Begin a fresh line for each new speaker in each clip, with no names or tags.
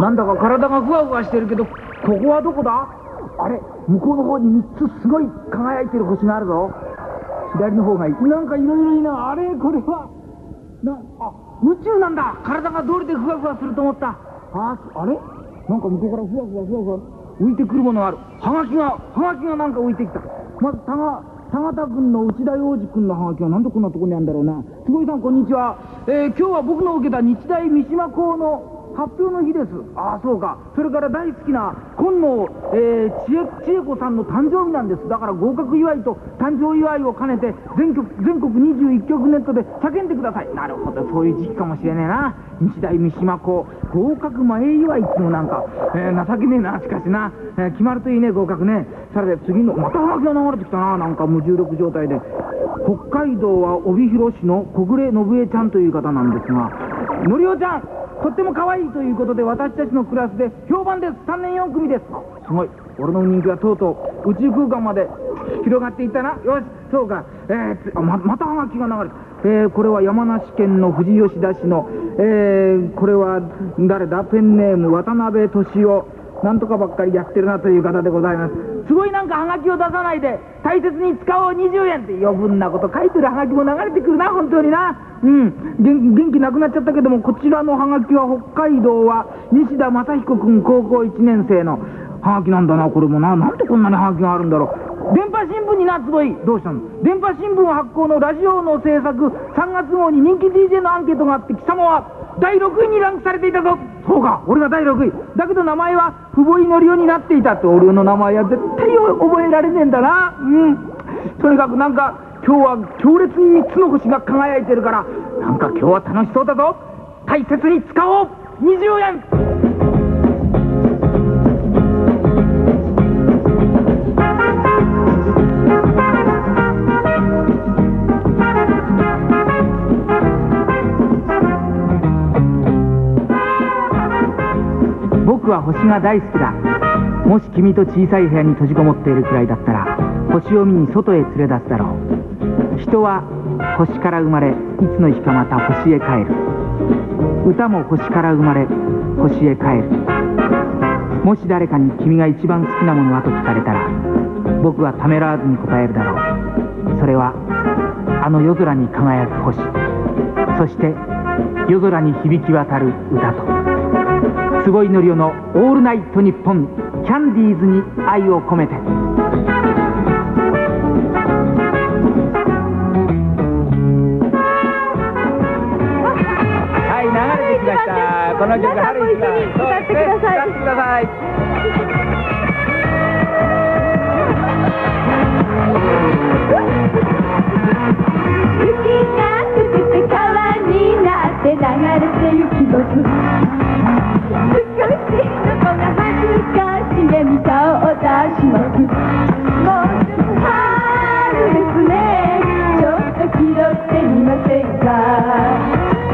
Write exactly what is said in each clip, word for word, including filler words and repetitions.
なんだか体がふわふわしてるけど、ここはどこだ？あれ、向こうの方にみっつすごい輝いてる星があるぞ。左の方がいい。なんかいろいろいいな。あれ、これはな、あ、宇宙なんだ。体がどれでふわふわすると思った。あ、あれ、なんか向こうからふわふわふわふわ浮いてくるものがある。はがきがはがきがなんか浮いてきた。まず田が田形君の内田洋二君のハガキはなんでこんなとこにあるんだろうな。坪井さん、こんにちは。えー、今日は僕の受けた日大三島校の発表の日です。ああ、そうか。それから大好きな今野、えー、千恵、千恵子さんの誕生日なんです。だから合格祝いと誕生祝いを兼ねて全国全国にじゅういっきょくネットで叫んでください。なるほど、そういう時期かもしれねえな。日大三島校合格前祝いっていうのなんか、えー、情けねえな。しかしな、えー、決まるといいね、合格ね。さて次のまたハガキが流れてきたな。なんか無重力状態で。北海道は帯広市の小暮信江ちゃんという方なんですが、のりおちゃんとっても可愛いということで私たちのクラスで評判です。さんねんよんくみです。すごい、俺の人気はとうとう宇宙空間まで広がっていったな。よし、そうか。えー、ま, またハガキが流れて、えー、これは山梨県の富士吉田市の、えー、これは誰だ、ペンネーム渡辺俊夫、なんとかばっかりやってるなという方でございます。すごいなんかハガキを出さないで大切に使おうにじゅうえんって余分なこと書いてるハガキも流れてくるな、本当にな。うん元、元気なくなっちゃったけども、こちらのハガキは北海道は西田正彦君高校いちねん生のハガキなんだな。これもな、なんでこんなにハガキがあるんだろう。電波新聞にな、坪井どうしたの？電波新聞発行のラジオの制作さんがつ号に人気 ディージェー のアンケートがあって、貴様はだいろくいにランクされていたぞ。そうか、俺がだいろくいだけど名前は久保井のりおになっていたって。俺の名前は絶対覚えられねえんだな。うんとにかくなんか今日は強烈にみっつの星が輝いてるから、なんか今日は楽しそうだぞ。大切に使おうにじゅうえん。僕は星が大好きだ。もし君と小さい部屋に閉じこもっているくらいだったら星を見に外へ連れ出すだろう。人は星から生まれ、いつの日かまた星へ帰る。歌も星から生まれ、星へ帰る。もし誰かに君が一番好きなものはと聞かれたら、僕はためらわずに答えるだろう。それはあの夜空に輝く星、そして夜空に響き渡る歌と。坪井のりおのオールナイトニッポンキャンディーズに愛を込めて。はい、流れてきました。この曲春一番歌ってください。歌ってください。雪が溶けて川になって流れてゆきます少しの子が恥ずかしげに顔を出します。もうすぐ春ですね。ちょっと気取ってみませんか？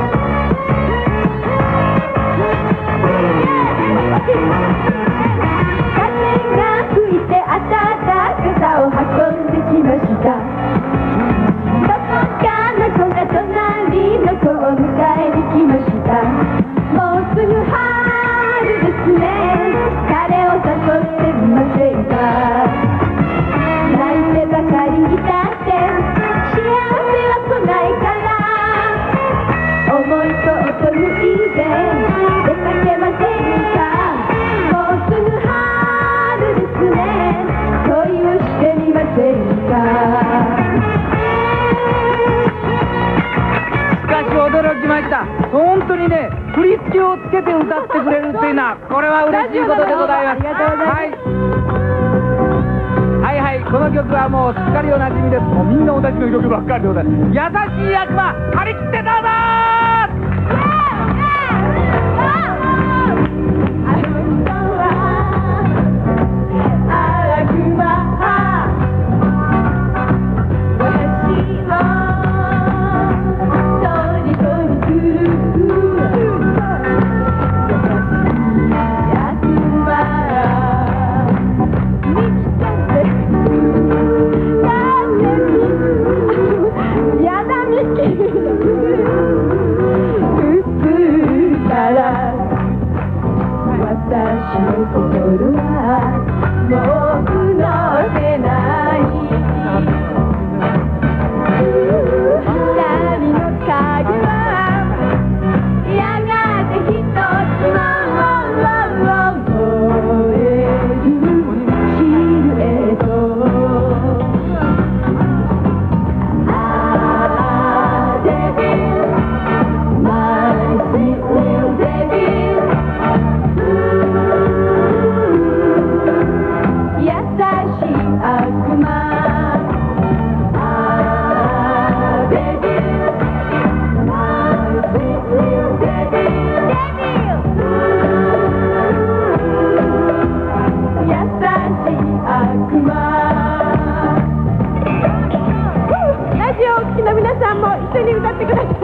風が吹いて暖かさを運んできました。どこかの子が隣の子を迎えに来ました。もうすぐ春ですね。彼を誘ってみませんか？泣いてばかりいたって幸せは来ないから、思いと音抜いて出かけませんか？もうすぐ春ですね。恋をしてみませんか？しかし驚きました。本当にね、振り付けをつけて歌ってくれるっていうのは、これは嬉しいことでございます。はいはいはい、この曲はもうすっかりおなじみです。もうみんな同じの曲ばっかりでございます。優しい悪魔、張り切ってどうぞやだミッキー
緒に歌ってください。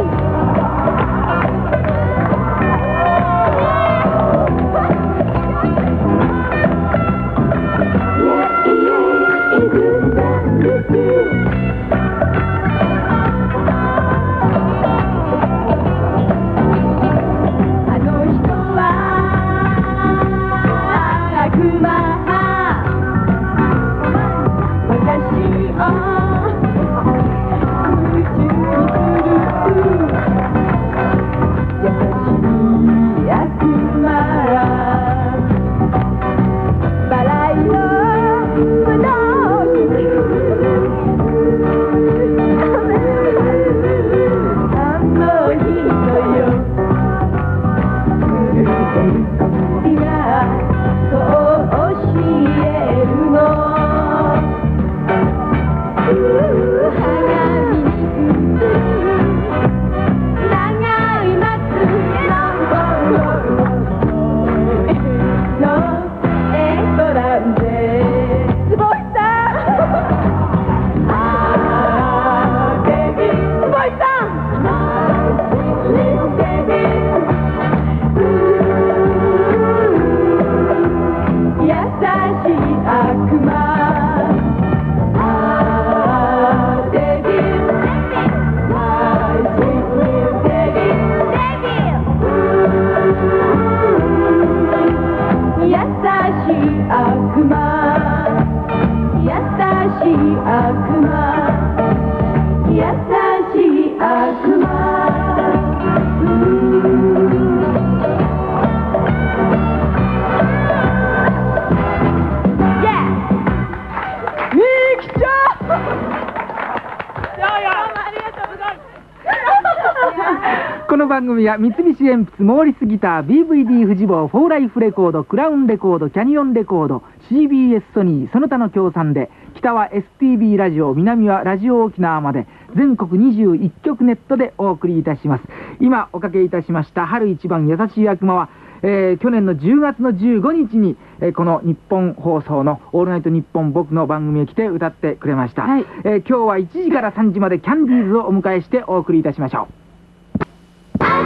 この番組は三菱鉛筆モーリスギター ビーブイディー フジボーフォーライフレコードクラウンレコードキャニオンレコード シービーエス ソニーその他の協賛で北は エスティービー ラジオ南はラジオ沖縄まで全国にじゅういっきょくネットでお送りいたします。今おかけいたしました春一番優しい悪魔は、えー、去年のじゅうがつのじゅうごにちに、えー、この日本放送のオールナイトニッポン僕の番組へ来て歌ってくれました、はい。えー、今日はいちじからさんじまでキャンディーズをお迎えしてお送りいたしましょう。
それぞ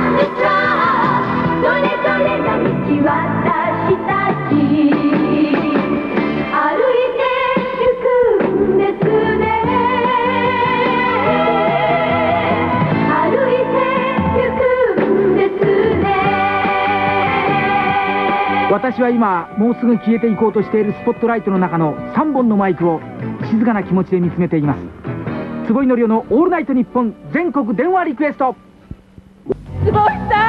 れの道私たち歩いてゆくんですね歩いてゆくんですね。
私は今もうすぐ消えていこうとしているスポットライトの中のさんぼんのマイクを静かな気持ちで見つめています。坪井のりおのオールナイトニッポン全国電話リクエスト。
坪井さん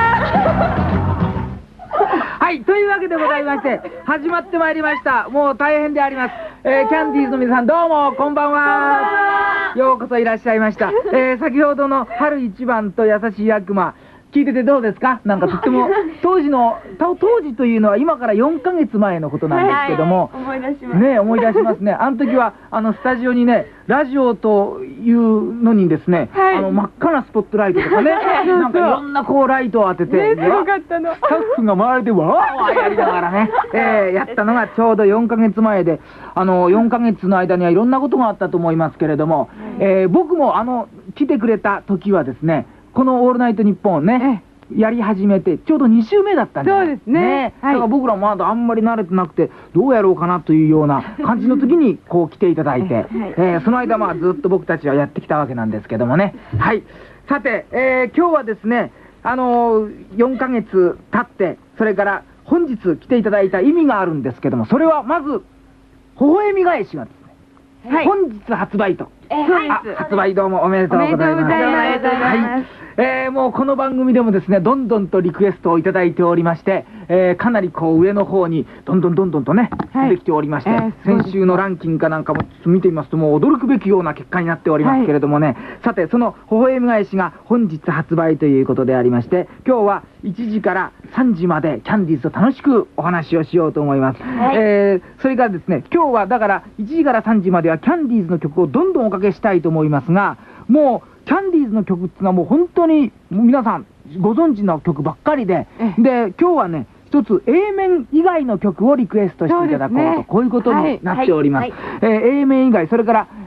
はい、というわけでございまして始まってまいりました。もう大変であります、えー、キャンディーズの皆さんどうもこんばんは。ようこそいらっしゃいました、えー、先ほどの春一番と優しい悪魔聞いててどうですか？なんかとっても当時の当時というのは今からよんかげつまえのことなんですけども、
はい、思い出します
ね、思い出しますね。あの時はあのスタジオにねラジオというのにですね、はい、あの真っ赤なスポットライトとかねなんかいろんなこうライトを当てて、
ね、すごかったの。
スタッフが周りでわーわーやりながらね、えー、やったのがちょうどよんかげつまえで、あのよんかげつの間にはいろんなことがあったと思いますけれども、えー、僕もあの来てくれた時はですねこの「オールナイトニッポン」をねやり始めてちょうどにしゅうめだったんです。
そうですね。
だから僕らまだあんまり慣れてなくてどうやろうかなというような感じの時にこう来ていただいて、はい、えー、その間まあずっと僕たちはやってきたわけなんですけどもね。はい。さて、えー、今日はですねあのー、よんかげつ経ってそれから本日来ていただいた意味があるんですけども、それはまず微笑み返しがですね、はい、本日発売と。
えー、
あ、発売どうもおめでとうございます。
おめでとうございます。はい、
えー、もうこの番組でもですねどんどんとリクエストをいただいておりまして、えー、かなりこう上の方にどんどんどんどんとね、はい、出てきておりまして、えー、先週のランキングかなんかも見てみますともう驚くべきような結果になっておりますけれどもね、はい、さてその微笑み返しが本日発売ということでありまして、今日はいちじからさんじまでキャンディーズと楽しくお話をしようと思います、はい、えー、それからですね今日はだからいちじからさんじまではキャンディーズの曲をどんどんおかけしたいと思いますが、もうキャンディーズの曲っていうのはもう本当に皆さんご存知の曲ばっかりで、で今日はね一つ A 面以外の曲をリクエストしていただこうと、ね、こういうことになっております。はいはい、えー、A 面以外、それから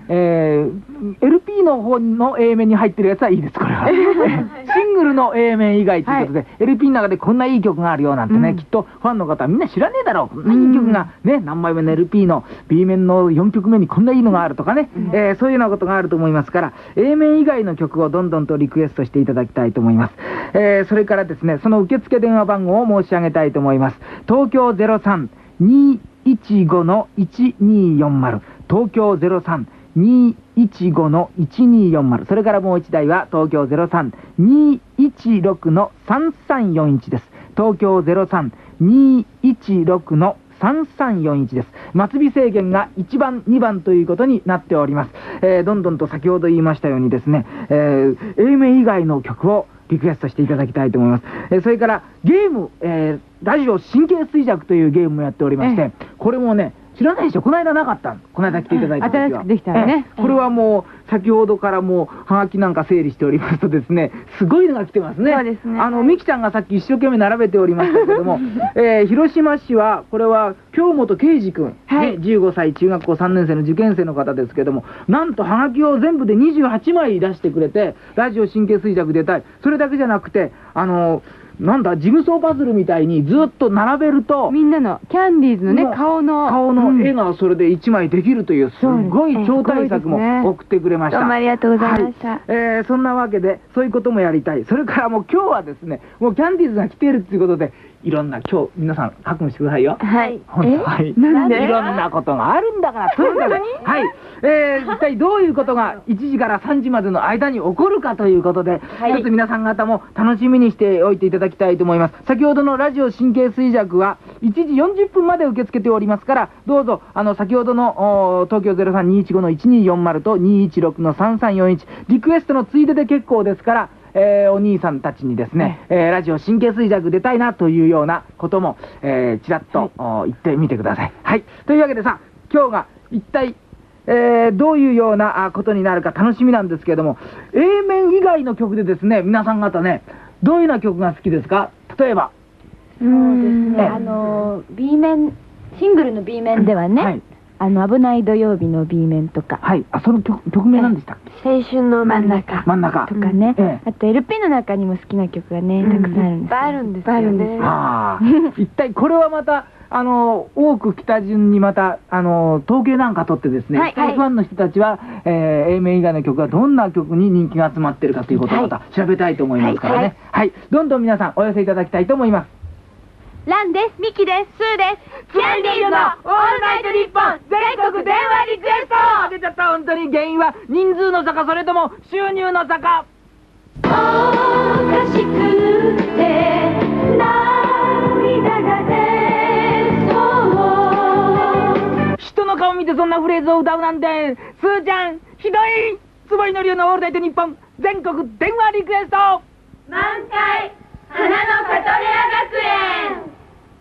えー、エルピー の方の A 面に入ってるやつはいいです、これは。シングルの A 面以外ということで、はい、エルピー の中でこんないい曲があるよなんてね、うん、きっとファンの方はみんな知らねえだろう。こんないい曲がね、何枚目の エルピー の B 面のよんきょくめにこんないいのがあるとかね、うん、えー、そういうようなことがあると思いますから、A 面以外の曲をどんどんとリクエストしていただきたいと思います。えー、それからですね、その受付電話番号を申し上げたいと思います。東京 ゼロさん にーいちご のいちにーよんまる、東京 ゼロさん にーいちご のいちにーよんまる、それからもう一台は東京 ゼロさん にーいちろく のさんさんよんいちです。東京 ゼロさん にーいちろく のさんさんよんいちです。末尾制限がいちばんにばんということになっております。えー、どんどんと先ほど言いましたようにですね、えー、A 面以外の曲をリクエストしていただきたいと思います。えー、それからゲーム、えー、ラジオ神経衰弱というゲームをやっておりまして、これもね、知らないでしょ、この間なかったの、この間来ていただいた時は、
新しくできたね。
これはもう先ほどからもうはがきなんか整理しておりますとですね、すごいのが来てますね。
そうですね。
あのみきちゃんがさっき一生懸命並べておりましたけども、えー、広島市はこれは京本圭司君、はい、ね、じゅうごさい中学校さんねん生の受験生の方ですけども、なんとはがきを全部でにじゅうはちまい出してくれて、ラジオ神経衰弱出たい、それだけじゃなくて、あのなんだ、ジグソーパズルみたいにずっと並べると
みんなのキャンディーズのね、顔の
顔の絵がそれでいちまいできるという、すごい超大作も送ってくれました。
どうもありがとうございました。はい、
えー、そんなわけでそういうこともやりたい。それからもう今日はですね、もうキャンディーズが来ているということで、いろんな、今日皆さん覚悟してくださいよ。
はい。
本当、はい。
なんで？
いろんなことがあるんだから、とにかくはい。えー、一体どういうことがいちじからさんじまでの間に起こるかということで、はい、一つ皆さん方も楽しみにしておいていただきたいと思います。先ほどのラジオ神経衰弱はいちじよんじゅっぷんまで受け付けておりますから、どうぞあの先ほどの東京 ゼロさんにーいちご のいちにーよんまるとにーいちろくのさんさんよんいち、リクエストのついでで結構ですから、えー、お兄さんたちにですね、はい、えー、ラジオ神経衰弱出たいなというようなことも、えー、ちらっと、はい、言ってみてください。はい。というわけでさ、今日が一体、えー、どういうようなことになるか楽しみなんですけれども、 A 面以外の曲でですね、皆さん方ね、どういうような曲が好きですか？例えば。
そうですね、あの B 面、シングルの B 面ではね、はい、あの危ない土曜日の B 面とか、
はい、あ、その 曲, 曲名なんでしたっけ？
青春の真ん中
真ん中
とかね、
うん、ええ、
あと エルピー の中にも好きな曲がね、たくさんあるんです。いっぱいあるんですよね。
あ一体これはまたあの多く来た順にまたあの統計なんか取ってですね、はい、ファンの人たちは、えー、A 面以外の曲がどんな曲に人気が集まってるかということをまた調べたいと思いますからね、はい、はいはい、どんどん皆さんお寄せいただきたいと思います。
ランです、ミキです、スーです。キャンディーズのオールナイトニッポン全国電話リクエスト。
出ちゃった。本当に原因は人数の差か、それとも収入の差か。
おかしくて涙が出そう。
人の顔見てそんなフレーズを歌うなんて、スーちゃんひどい。坪井のりおのオールナイトニッポン全国電話リクエスト。
満開花のカトレア学園。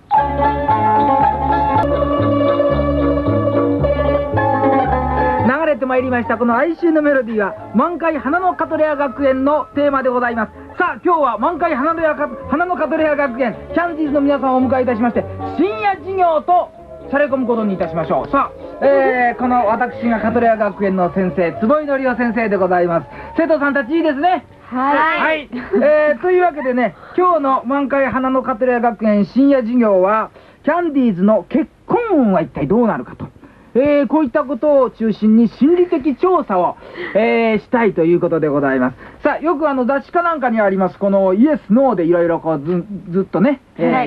流れてまいりましたこの哀愁のメロディーは満開花のカトレア学園のテーマでございます。さあ今日は満開花の花のカトレア学園キャンディーズの皆さんをお迎えいたしまして、深夜授業とされ込むことにいたしましょう。さあ、えー、この私がカトレア学園の先生、坪井のりお先生でございます。生徒さんたちいいですね。
はい、
はい、えー、というわけでね、今日の満開花のカトレア学園深夜授業はキャンディーズの結婚運は一体どうなるかと、えー、こういったことを中心に心理的調査を、えー、したいということでございます。さあ、よくあの雑誌かなんかにありますこのイエスノーでいろいろこう ず, ずっとね、えーはい、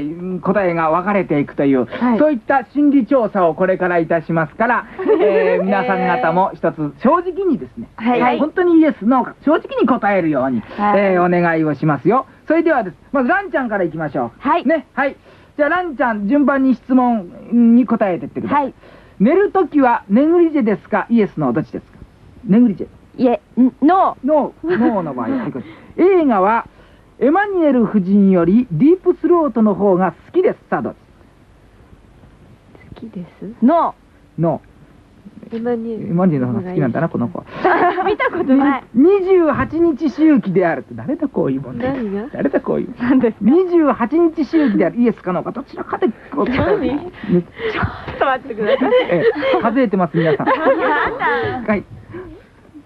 答えが分かれていくという、はい、そういった心理調査をこれからいたしますから、えー、皆さん方も一つ正直にですね、はい、えー、本当にイエスノーか正直に答えるように、はい、えー、お願いをしますよ。それではです、まずランちゃんからいきましょう。
はい
ね、はい。じゃあランちゃん順番に質問に答えてってください。はい。寝るときはネグリジェですか、イエスのどっちですか？ネグリジェ。
いえ、ノー。
ノー、ノーの場合。映画はエマニュエル夫人よりディープスロートの方が好きです。さあどっ
ち？好きです。ノ
ー。ノー。
エマニュエル。
エマニュエルの方が好きなんだなこの子。
見たことない。
にじゅうはちにち周期であるって、誰だこういうもんね。
何が？
誰だこういう。
何ですか？
にじゅうはちにち周期である、イエスかノーかどちらかでこう。
何？ちょっと待ってください。
え、数えてます皆さん。はい。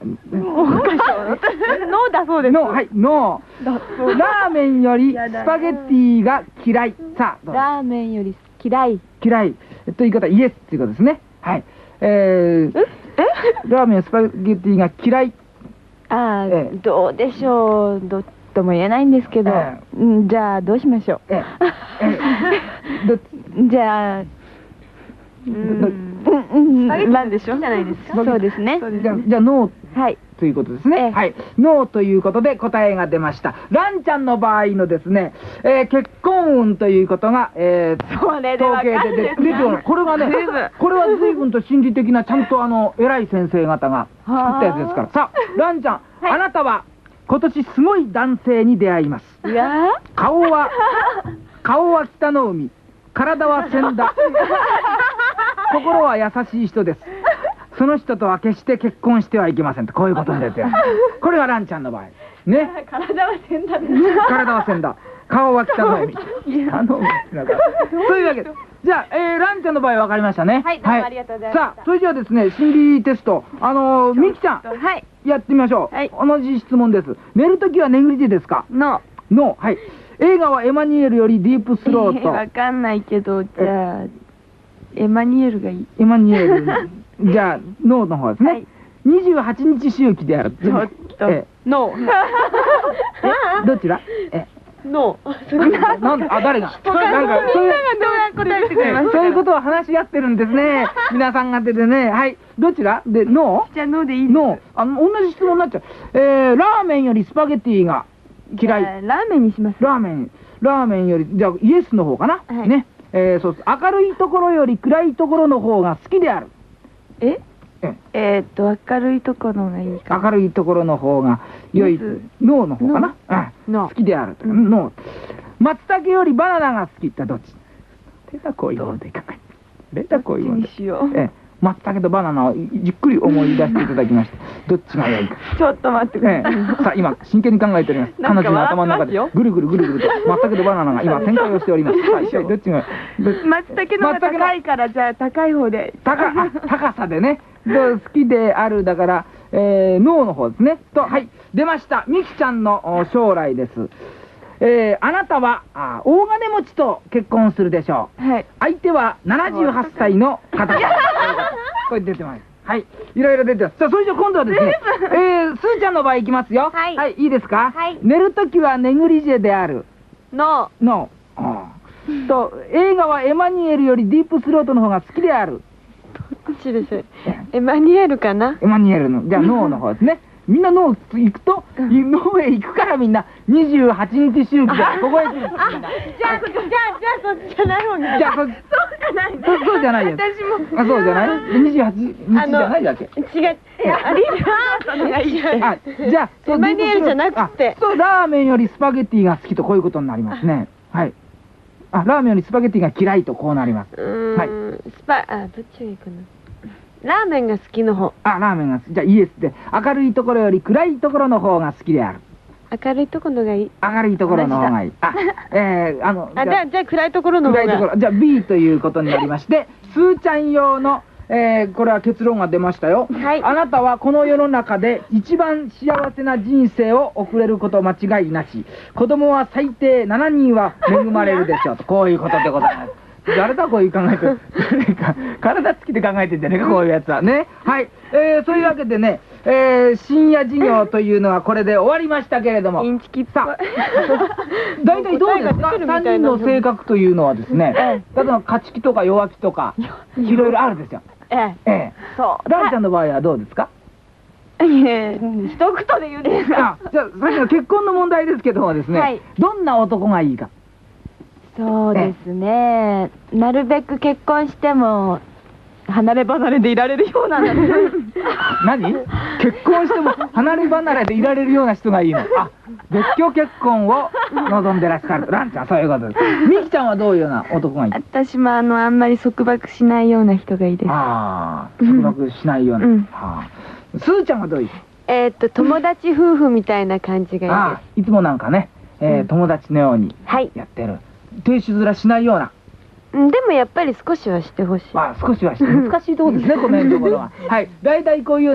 脳だそうです。
ノー、はい、ノー。ラーメンよりスパゲッティが嫌い。さあ、どうぞ。
ラーメンより嫌い。
嫌い。という方、イエスということですね。はい。えー、ラーメン、スパゲッティが嫌い。
ああ、
ええ
どうでしょう。どっとも言えないんですけど、
え
うんじゃあどうしましょう。
えええどっち
じゃあ、
う
うん
ん。
うん
なんでしょうじゃないですか。
そうですね。
じゃあ、じゃあノー
はい。
ということですね。
ええ
はい。ノーということで答えが出ました。ランちゃんの場合のですね、えー結婚運ということが、えー、
それで
統
わかる
計で出て出ておる。これがね
随分、
これは随分と心理的な、ちゃんとあの、偉い先生方が作ったやつですから。さあ、ランちゃん、あなたは今年すごい男性に出会います。
いや
顔は、顔は北の海、体は千田。心は優しい人です。その人とは決して結婚してはいけませんと、こういうことに出てる。これがランちゃんの場合。ね。
体は先だね。
体は千田。顔は北の海。北の海ってなんか。というわけで。じゃあ、えー、ランちゃんの場合分かりましたね。
はいどうもありがとうございました
さあ、それじゃあですね、心理テスト。あのー、みきちゃん、
はい。
やってみましょう。
はい
同じ質問です。寝るときはネグリジェですか？
の。
ノー。はい。映画はエマニュエルよりディープスロート。
わかんないけど、じゃあ、エマニュエルがいい。
エマニュエル。じゃあ、ノーの方ですね。
はい
にじゅうはちにち周期である。
ちょっと
え、
の。
えどちらえ、
の。
なんで、あ、誰がなんか、そういう、
答えてくれました。
えそういうことを話し合ってるんですね。皆さん方でね。はい。どちらで、ノ
じゃあ、のでいい
ーノー。あの、同じ質問になっちゃう。えー、ラーメンよりスパゲティが嫌い。
じゃあラーメンにします。
ラーメン、ラーメンより、じゃあ、イエスの方かな、
はい
ね。えー、そうです。明るいところより暗いところの方が好きである。
え
え
えーっと、明るいところがいいか。
明るいところの方が良い
イエス。
ノーの方かな、うん、
ノー
好きであるとか、ノー。松茸よりバナナが好きってどっち？出たこういう問題考えて。出たこういう問
に
題。
しよう。
ええ、松茸とバナナをじっくり思い出していただきました。どっちが良いか。
ちょっと待ってく
え
ださい。
え、さあ今真剣に考えております。
なんか
彼女の頭の中で
笑ってますよ
ぐるぐるぐるぐると松茸とバナナが今展開をしております。さあ一体どっちがど
松茸の方が高いから、じゃあ高い方で。
高あ高さでね、どう好きであるだから、えー、脳の方ですね。と、はい、出ました。みきちゃんのお将来です。えー、あなたはあ大金持ちと結婚するでしょう。
はい。
相手はななじゅうはっさいの方です。これ出てます。はい。いろいろ出てます。さあ、それじゃ今度はですね、えー、すーちゃんの場合いきますよ。
はい
はい、いいですか
はい
寝るときはネグリジェである。
の。
の。あーと、映画はエマニュエルよりディープスロートの方が好きである。
どっちでしょう。エマニュエルかな。
エマニュエルの、じゃあノーの方ですね。みんなノー行くと、ノーへ行くからみんなにじゅうはちにち周期でここへ来るんですみんな。
じゃあ、じゃあ、じゃあ、そっちじゃない方が。
じゃあそ、
そうじゃない。
そそうじゃないよ。
私も。
あ、そうじゃないにじゅうはちにちじゃないだっけ。
違う。いや、ありがとうがいい。
あ、じゃあ、そう
エマニュエルじゃなくて
あそう、ラーメンよりスパゲッティが好きとこういうことになりますね。はい。あ、ラーメンよりスパゲッティが嫌いとこうなります。
うーん。
はい
スパ、あ、どっちがいいかな。ラーメンが好きの方。
あ、ラーメンが好き。じゃあイエスで、明るいところより暗いところの方が好きである。
明るいところがいい。
明るいところの方がいい。あ、えー、あの、
あ、じゃあ、じゃあ暗いところの方が。
暗いところ。じゃあ ビー ということになりまして、すーちゃん用の、えー、これは結論が出ましたよ。
はい
あなたはこの世の中で一番幸せな人生を送れること間違いなし。子供は最低しちにんは恵まれるでしょうと。こういうことでございます。誰だこういう考えてる。誰か、体つきで考えてんじゃねえか、こういうやつはね。はい。えー、そういうわけでね、えー、深夜授業というのはこれで終わりましたけれども。
インチキっぽい。
さあ、大体どうですか ?さん 人の性格というのはですね、例えば勝ち気とか弱気とか、いろいろあるんですよ。
ええ。
ええ。
そう。
ランちゃんの場合はどうですか
いえ、一言で言うですか。
あ、じゃあ、さっきの結婚の問題ですけどもですね、
はい
どんな男がいいか。
そうですね。なるべく結婚しても離れ離れでいられるようなの。
何結婚しても離れ離れでいられるような人がいいの。あ、別居結婚を望んでらっしゃる。ランちゃん、そういうことです。ミキちゃんはどういうような男がいい
私もあの、あんまり束縛しないような人がいいです。
ああ、束縛しないような。
うん
ああ、スーちゃんはどういう
えーっと、友達夫婦みたいな感じがいい
ああ、いつもなんかね、えー
うん
友達のように
です。はい。
やってる。亭主面しないような。
うんでもやっぱり少しはしてほしい。
まあ少しはして難しいところですね、この辺のところは。はい。大体こういうような、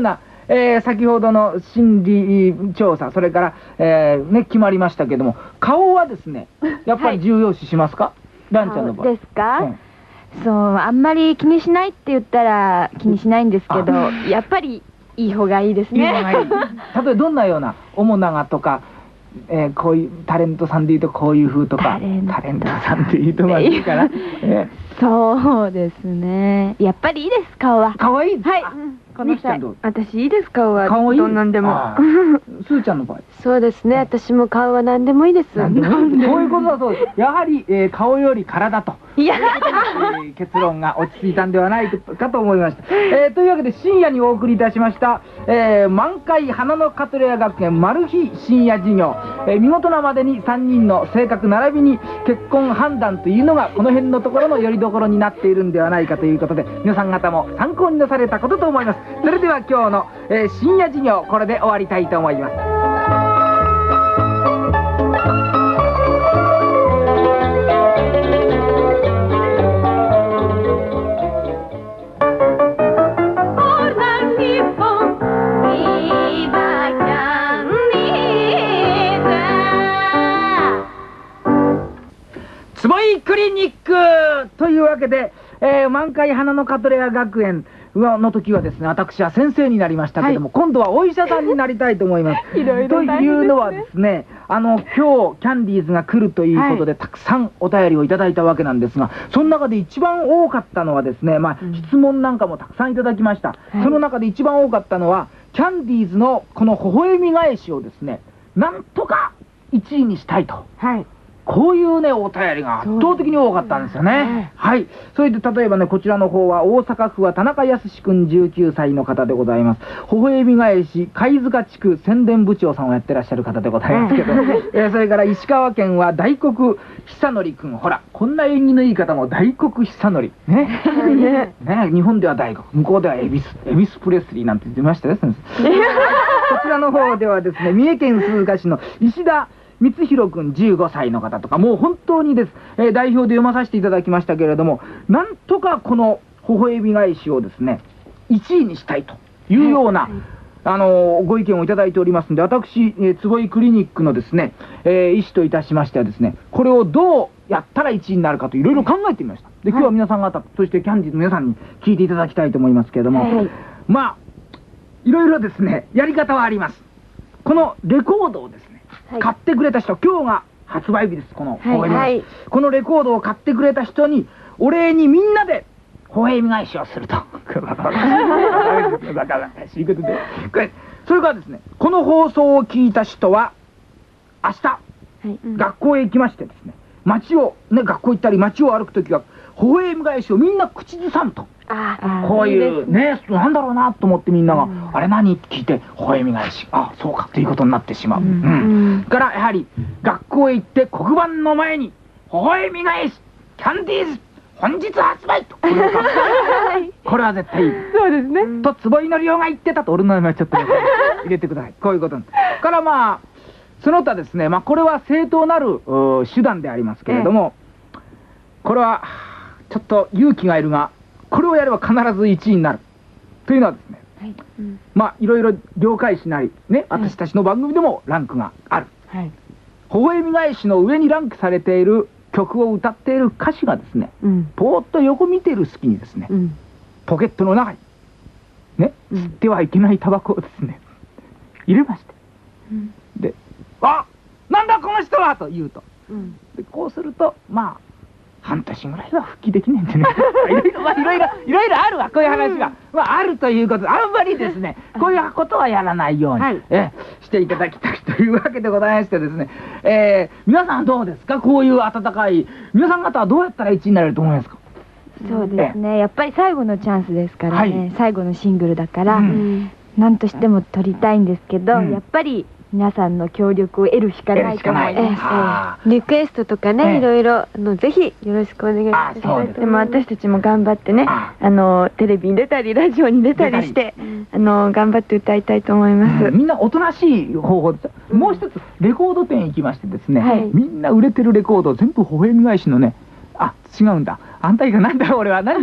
えー先ほどの心理調査、それから、えーね、決まりましたけども、顔はですね、やっぱり重要視しますか、ランちゃんの場合。
ですか、
うん
そうあんまり気にしないって言ったら気にしないんですけど、やっぱりいい方がいいですね。
いいのがいい。例えばどんなような面長とか、えーこういうタレントさんでいうとこういう風とか、
タレント
タレントさんでいうとまあいいかな。え
そうですね。やっぱりいいです顔は。
ー、かわいい。
はい
あ
この際
みきちゃんどう？
私いいです顔は
顔いい。
どんなんでも
あーすーちゃんの場合。
そうですね私も顔は何でもいいです
なんでもそういうことだそうです。やはり、えー顔より体と。
いや
えー結論が落ち着いたんではないかと思いました。えーというわけで深夜にお送りいたしました、えー満開花のカトレア学園マル秘深夜授業、えー見事なまでにさんにんの性格並びに結婚判断というのがこの辺のところの拠り所になっているんではないかということで、皆さん方も参考になされたことと思います。それでは今日の、えー深夜授業これで終わりたいと思います。坪井クリニックというわけで、えー満開花のカトレア学園の時はですね、私は先生になりましたけども、今度はお医者さんになりたいと思います。
いろいろ大変ですね
というのはですね、あの今日キャンディーズが来るということで、たくさんお便りをいただいたわけなんですが、その中で一番多かったのはですね、まあ、質問なんかもたくさんいただきました。その中で一番多かったのはキャンディーズのこの微笑み返しをですね、なんとかいちいにしたいと。
はい
こういうね、お便りが圧倒的に多かったんですよね。はい。それで例えばね、こちらの方は大阪府は田中康君じゅうきゅうさいの方でございます。微笑み返し貝塚地区宣伝部長さんをやってらっしゃる方でございますけど、えーそれから石川県は大黒久典君、ほら、こんな縁起のいい方も大黒久典。ね。ね、日本では大黒、向こうではエビス、エビスプレスリーなんて言ってましたよ、先生。こちらの方ではですね、三重県鈴鹿市の石田光弘君じゅうごさいの方とか、もう本当にです、えー代表で読まさせていただきましたけれども、なんとかこの微笑み返しをですね、いちいにしたいというような、あのーご意見をいただいておりますので、私、えー坪井クリニックのですね、えー医師といたしましてはですね、これをどうやったらいちいになるかといろいろ考えてみました。で、今日は皆さん方、そしてキャンディーズの皆さんに聞いていただきたいと思いますけれども、
はい
まあ、いろいろですね、やり方はあります。このレコードをですね、
はい
買ってくれた人、今日が発売日です、この微笑み返し、
はい
このレコードを買ってくれた人にお礼にみんなで微笑み返しをすると。バカバカしいことで、これそれからですね、この放送を聞いた人は明日、学校へ行きましてですね、街をね、学校行ったり街を歩くときは微笑み返しをみんな口ずさむと。
あ
こういうね、なんだろうなと思ってみんなが、あれ何って聞いて、微笑み返し、あ、そうかということになってしまう。うん。からやはり学校へ行って黒板の前に微笑み返し、キャンディーズ本日発売と。これを書くこれは絶対いい。
そうですね
と坪井のりおが言ってたと、俺の名前ちょっと入れてください。こういうことなんです。からまあその他ですね、まあこれは正当なるう手段でありますけれども、これはちょっと勇気がいるが、これをやれば必ずいちいになるというのはですね、
はい
まあいろいろ了解しないね、私たちの番組でもランクがある。
はい
微笑み返しの上にランクされている曲を歌っている歌手がですね、
うん
ぽーっと横見ている隙にですね、
うん
ポケットの中にね、吸ってはいけないタバコをですね入れまして、で「あ、なんだこの人は!」と言うと、
うん
でこうするとまあ半年ぐらいは復帰できないんでねいろいろまあいろいろいろいろあるわ、こういう話が、まああるということで、あんまりですねこういうことはやらないように、
はい
えしていただきたいというわけでございましてですね、えー皆さんどうですか、こういう温かい、皆さん方はどうやったらいちいになれると思いますか。
そうですね、やっぱり最後のチャンスですからね、
はい
最後のシングルだから、
うん
なんとしても撮りたいんですけど、
うん
やっぱり皆さんの協力を得るしかないと思い
得るし
ます。
かないあ
リクエストとか
ええ
ねいろいろあのぜひよろしくお願いいたします。
あそうです
でも私たちも頑張ってね
あ
あのテレビに出たりラジオに出たりしてあの頑張って歌いたいと思います。
うんみんなおとなしい方法ですよ。もう一つレコード店行きましてですね、
はい
みんな売れてるレコードを全部微笑み返しのね、あ、違うんだ、あんた以外なんだろう俺は何を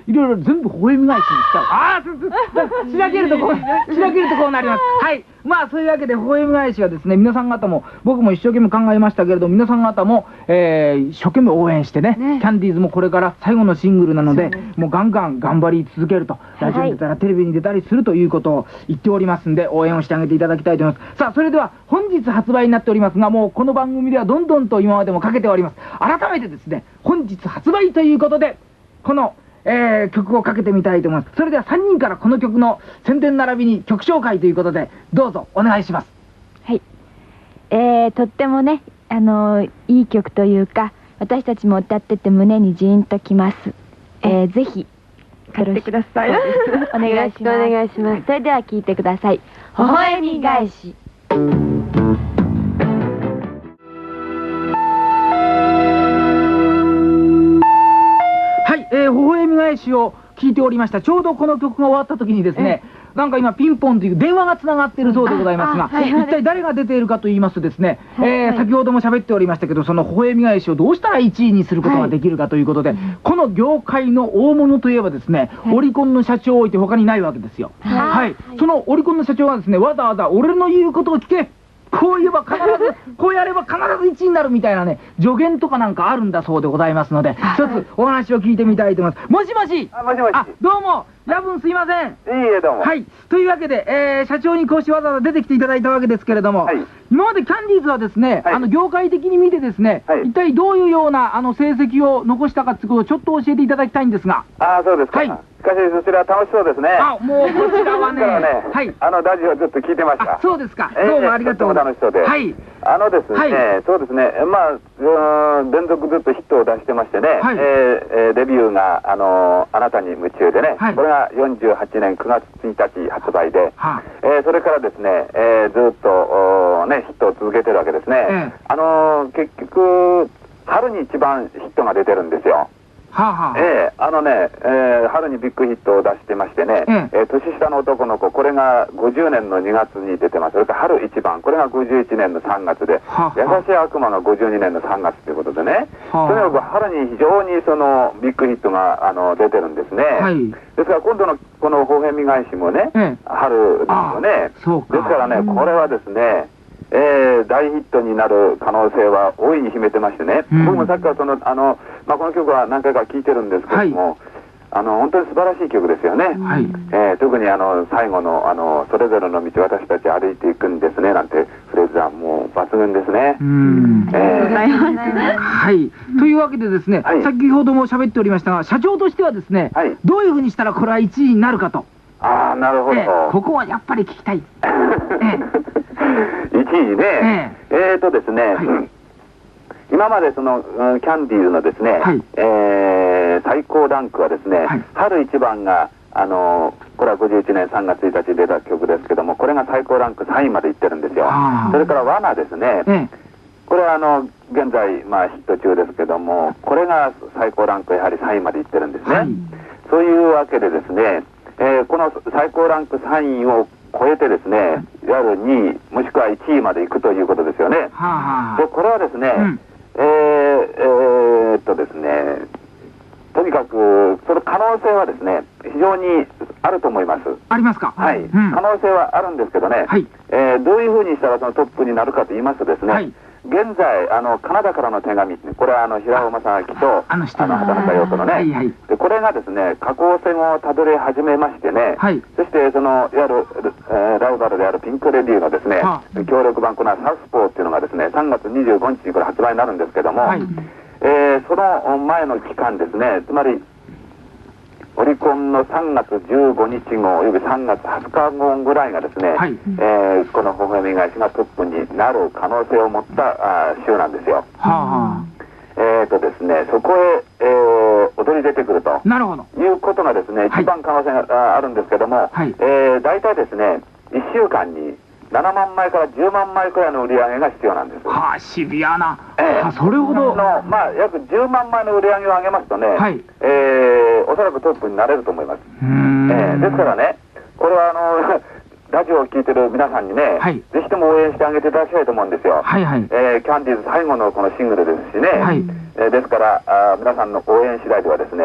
いろいろ全部微笑み返しにしちゃう。ああ、しらけるとこう、しらけるとこうなります。はい。まあ、そういうわけで、微笑み返しはですね、皆さん方も、僕も一生懸命考えましたけれども、皆さん方も、えー、一生懸命応援してね、
ね
キャンディーズもこれから最後のシングルなので、もうガンガン頑張り続けると、ラジオに出たらテレビに出たりするということを言っておりますんで、応援をしてあげていただきたいと思います。さあ、それでは本日発売になっておりますが、もうこの番組ではどんどんと今までもかけております。改めてですね、本日発売ということで、この、えー、曲をかけてみたいと思います。それではさんにんからこの曲の宣伝並びに曲紹介ということで、どうぞお願いします。
はい。えー、とってもね、あのー、いい曲というか、私たちも歌ってて胸にジーンときます。えー、ぜひ、
買ってください。
お願いします。
お願いします。
それでは聴いてください。微笑み返し。
はい、えー、微笑み返しを聞いておりました。ちょうどこの曲が終わった時にですね、なんか今ピンポンという電話がつながっているそうでございますが、
はい
一体誰が出ているかと言いますとですね、
はい
えー先ほども喋っておりましたけど、その微笑み返しをどうしたらいちいにすることができるかということで、この業界の大物といえばですね、
はい
オリコンの社長を置いて他にないわけですよ。
はい
はい、そのオリコンの社長がですね、わざわざ俺の言うことを聞け、こう言えば必ず、こうやれば必ずいちいになるみたいなね、助言とかなんかあるんだそうでございますので、一つお話を聞いてみたいと思います。もしもし、
あ、もしもし。
あ、どうも、夜分すいません。
いいえ、どうも。
はい。というわけで、えー、社長にこうしてわざわざ出てきていただいたわけですけれども、
はい
今までキャンディーズはですね、
はい
あの、業界的に見てですね、
はい
一体どういうような、あの、成績を残したかってことをちょっと教えていただきたいんですが、
ああ、そうですか。
はい
しかし、そちら楽しそうですね。
あ、もうこちらはね、
だからね、
はい。
あの、ラジオずっと聞いてました。
あ、そうですか。
ええ
どうもありがとうございます。
とっても楽しそうで
はい。
あのですね、
はい
そうですね、まあ、うーん連続ずっとヒットを出してましてね、
はい
えーえーデビューが、あのーあなたに夢中でね、
はい
これがよんじゅうはちねんくがつついたち発売で、
は
えーそれからですね、えーずっと、おーね、ヒットを続けてるわけですね。
ええ
あのー結局、春に一番ヒットが出てるんですよ。
あ、はあ、はあ。
ええあのね、えー春にビッグヒットを出してましてね、
ええ
えー年下の男の子、これがごじゅうねんのにがつに出てます。それから春一番、これがごじゅういちねんのさんがつで、
はあ
優しい悪魔がごじゅうにねんのさんがつということでね、
はあ
とにかく春に非常にそのビッグヒットがあの出てるんですね。
はい
ですから今度のこの微笑み返しもね、
ええ
春ですよね。
そうか。
ですからね、これはですね、えー大ヒットになる可能性は大いに秘めてましてね、
うん
僕もさっきからそのあの、まあ、この曲は何回か聴いてるんですけども、あの本当に素晴らしい曲ですよね、
はい。
えー特にあの最後のあの「それぞれの道私たち歩いていくんですね」なんてフレーズはもう抜群ですね
う。ん。
えー
はい。というわけでですね、
はい
先ほども喋っておりましたが、社長としてはですね、
はい
どういうふうにしたらこれはいちいになるかと、
ああ、なるほど。
ええここはやっぱり聞きたい。
いちいね、えーとですね、
はい
今までそのうんキャンディーズのですね、
はい
えー最高ランクはですね、
はい
春一番があのこれはごじゅういちねんさんがつついたちに出た曲ですけども、これが最高ランクさんいまでいってるんですよ
あー。
それから罠ですね、
ええ
これはあの現在、まあ、ヒット中ですけども、これが最高ランクやはりさんいまでいってるんですね。
はい
そういうわけでですね、えーこの最高ランクさんいを超えてですね、いわゆるにいもしくはいちいまで行くということですよね。
はあは
でこれはですね、
うん
えーえーっとですね、とにかくその可能性はですね、非常にあると思います。
あ。ありますか。
はい、
うん
可能性はあるんですけどね、
はい
えーどういうふうにしたらそのトップになるかと言いますとですね、
はい
現在あのカナダからの手紙、これはあの平尾正明と
あの人
あの畑中陽子のね、
はいはい
でこれがですね下降線をたどり始めましてね、
はい
そしてそのいわゆる、えーライバルであるピンク・レディーのですね、
は
協力版このサウスポーっていうのがですねさんがつにじゅうごにちにこれ発売になるんですけども、
はい
えーその前の期間ですね、つまりオリコンのさんがつじゅうごにちごおよびさんがつはつかごぐらいがですね、
はい
えーこの微笑み返しがトップになる可能性を持ったあー週なんですよ。
はあは
えーとですね、そこへ、えー踊り出てくると
あ。なるほど。
いうことがですね、
はい
一番可能性がああるんですけども、
はい
えー大体ですね、いっしゅうかんにななまんまいからじゅうまんまいくらいの売り上げが必要なんです。
はあ、シビアな。
ええ
あ、それほど。
のまあ、約じゅうまんまいの売り上げを上げますとね、
はい
えーおそらくトップになれると思います。
うーん
えーですからね、これはあのラジオを聴いてる皆さんにね、
はい
ぜひとも応援してあげていただきたいと思うんですよ。
はいはい。
えーキャンディーズ最後のこのシングルですしね、
はい
えーですからあー皆さんの応援次第ではですね、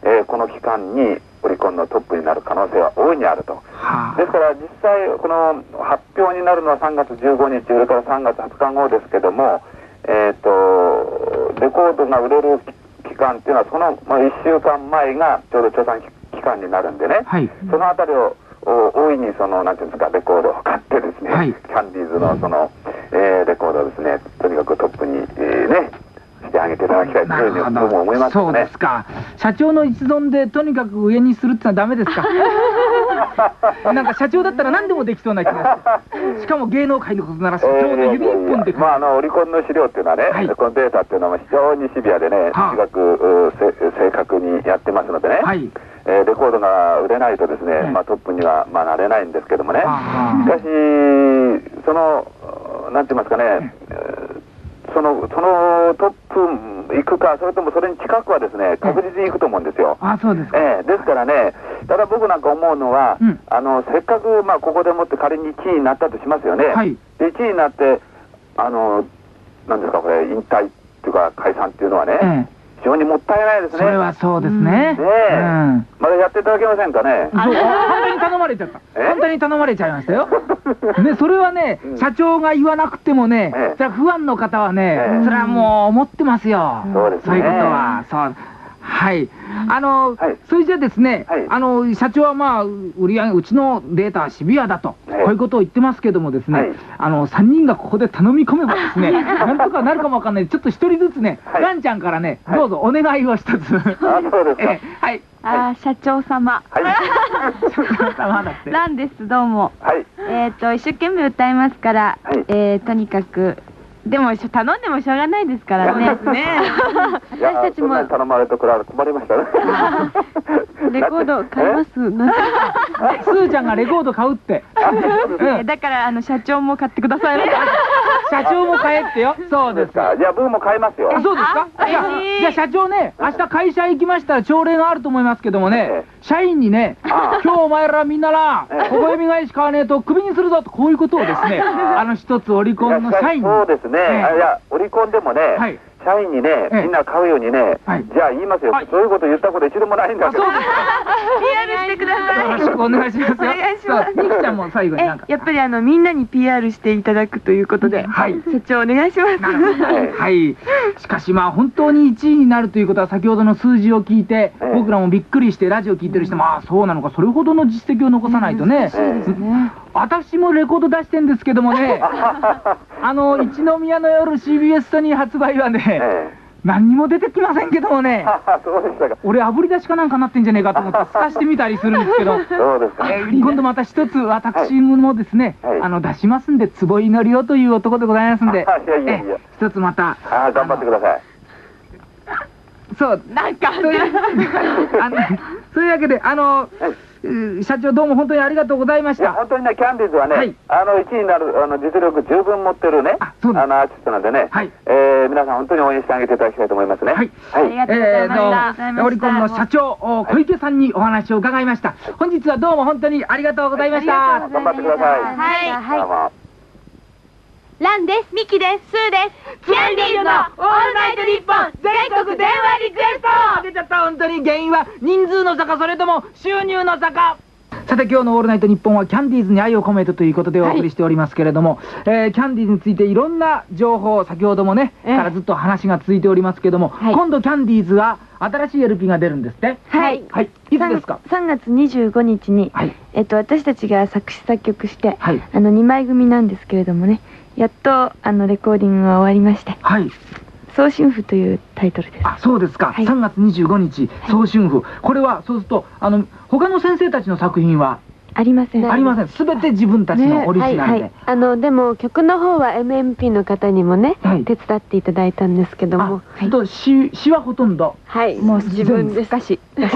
えーこの期間にオリコンのトップになる可能性は大いにあると。
は
ですから実際この発表になるのはさんがつじゅうごにち、それからさんがつはつかごですけども、えっとレコードが売れる期間っていうのはその、まあ、いっしゅうかんまえがちょうど調査期間になるんでね、
はい。
そのあたりをお大いにそのなんていうんですか、レコードを買ってですね、
はい
キャンディーズのその、えーレコードをですね、とにかくトップに、えーねしてあげていただきたいというふうに僕も思います
そう
よね。
ですか。社長の一存でとにかく上にするってのはダメですか。なんか社長だったら何でもできそうな気がする。しかも芸能界のことなら社長の指一本で。
まああのオリコンの資料っていうのはね、
はい
このデータっていうのは非常にシビアでね、
はあ
短くうせ正確にやってますのでね、
はい。
えーレコードが売れないとですね、
うん
まあトップにはまあなれないんですけどもね。
はあ
しかしそのなんて言いますかね、えーそのそのトップ行くか、それともそれに近くはですね確実に行くと思うんですよ。
あ、そうですか。
ええですからね、ただ僕なんか思うのは、
うん
あのせっかく、まあ、ここでもって仮にいちいになったとしますよね、
はい
でいちいになって、あのなんですか、これ、引退っていうか、解散っていうのはね、
ええ。
非常にもったいないですね、
それはそうですね。
ねえ
うん。
まだやっていただけませんかね。
そう、簡単に頼まれちゃった。
え
簡単に頼まれちゃいましたよ。ね、それはね、
うん
社長が言わなくてもね、
ええ
それは不安の方はね、
ええ
それはもう思ってますよ。
そうですね
いうことは、そう。はい。あの、
はい
それじゃですね、
はい
あの、社長はまあ、売り上げ、うちのデータはシビアだと、
ええ
こういうことを言ってますけどもですね、
はい
あの、さんにんがここで頼み込めばですね、なんとかなるかもわかんない。ちょっと一人ずつね、
はい
ランちゃんからね、
はい
どうぞお願いを一つ。
あ、そうですか。
ええはい。
あー社長様
はい、
社長様だって。
ランですどうも
はい、
えっ、と一生懸命歌いますから、
はい
えーとにかくでもしょ頼んでもしょうがないですからね。
そうですね
いや
私たちも
そんなに頼まれるところは困りましたね。
レコード買います。なんて
スーちゃんがレコード買うって。うん
だからあの社長も買ってください。
社長も買えってよ。そうですか。
か。じゃあ僕も買いますよ。
あ、そうですか。
あ
いや
嬉しい
じゃあ社長ね、明日会社行きましたら朝礼があると思いますけどもね
ええ、
社員にね、
ああ
今日お前らみんなな、
ええ
微笑み返し買わねえとクビにするぞと、こういうことをですね、あの一つオリコンの社員に。
そうですね、
ええ
あいやオリコンでもね、
はい
社員にね、
ええ
みんな買うようにね、
はい
じゃあ言いますよ、
はい
そういうこと言ったこと一度もないんだ
あ、
けど、
そうですか。
ピーアール してください。
よろしくお願いしますよ。
お願いします
そうミキちゃんも最後になんか。
やっぱりあのみんなに ピーアール していただくということで、
はい
社長お願いします。
なるほど
はい
はい。しかしまあ本当にいちいになるということは先ほどの数字を聞いて、
ええ
僕らもびっくりしてラジオ聞いてる人も、ああそうなのか、それほどの実績を残さないとね。
ええ
私もレコード出してんですけどもね、あの一宮の夜 シービーエス ソニー発売はね、
え
何にも出てきませんけどもね
え、そうでしたか、
俺炙り出しかなんかなってんじゃねえかと思って透かしてみたりするんですけど、
そうですか、
えー今度また一つ私もですね、
はい
あの出しますんで、坪井のりおという男でございますんで、
いやいやいや
えー一つまた
ああ、頑張ってください。
そうなんかそういうあのそういうわけであの、う社長どうも本当にありがとうございまし
いや
た。
本当にね、キャンディーズはね、
はい
あのいちいになるあの実力十分持ってるね、
あそうです
あのアーティストなんでね、
はい
えー皆さん本当に応援してあげていただきたいと思いますね。
はい
はい
ありがとうございました。
えーのオリコンの社長お小池さんにお話を伺いました。本日はどうも本当にありがとうございました。
頑張ってください。
はい
どうも
ランです、ミキです、スーです。キャンディーズのオールナイトニッポン全国電話リクエスト。
出ちゃった。本当に原因は人数の差か、それとも収入の差か。さて今日の「オールナイトニッポン」はキャンディーズに愛を込めてということでお送りしておりますけれども、えーキャンディーズについていろんな情報、先ほどもね、
ええ
からずっと話が続いておりますけども、
はい
今度キャンディーズは新しい エルピー が出るんですって。
はい。
はい、いつですか。
さんがつにじゅうごにちに、
はい
えっと私たちが作詞作曲して、
はい
あのにまい組なんですけれどもね、やっとあのレコーディングが終わりまして、
はい、
送信譜というタイトルです。
あ、そうですか、
はい
さんがつにじゅうごにち早春譜、これはそうするとあの他の先生たちの作品は
ありません。
ありません。すべて自分たちのオリジナルで、
はいはい、あのでも曲の方は エムエムピー の方にもね、
はい
手伝っていただいたんですけども、
あ、と詩詩はほとんど
はい、
もう
自分です。
歌詞。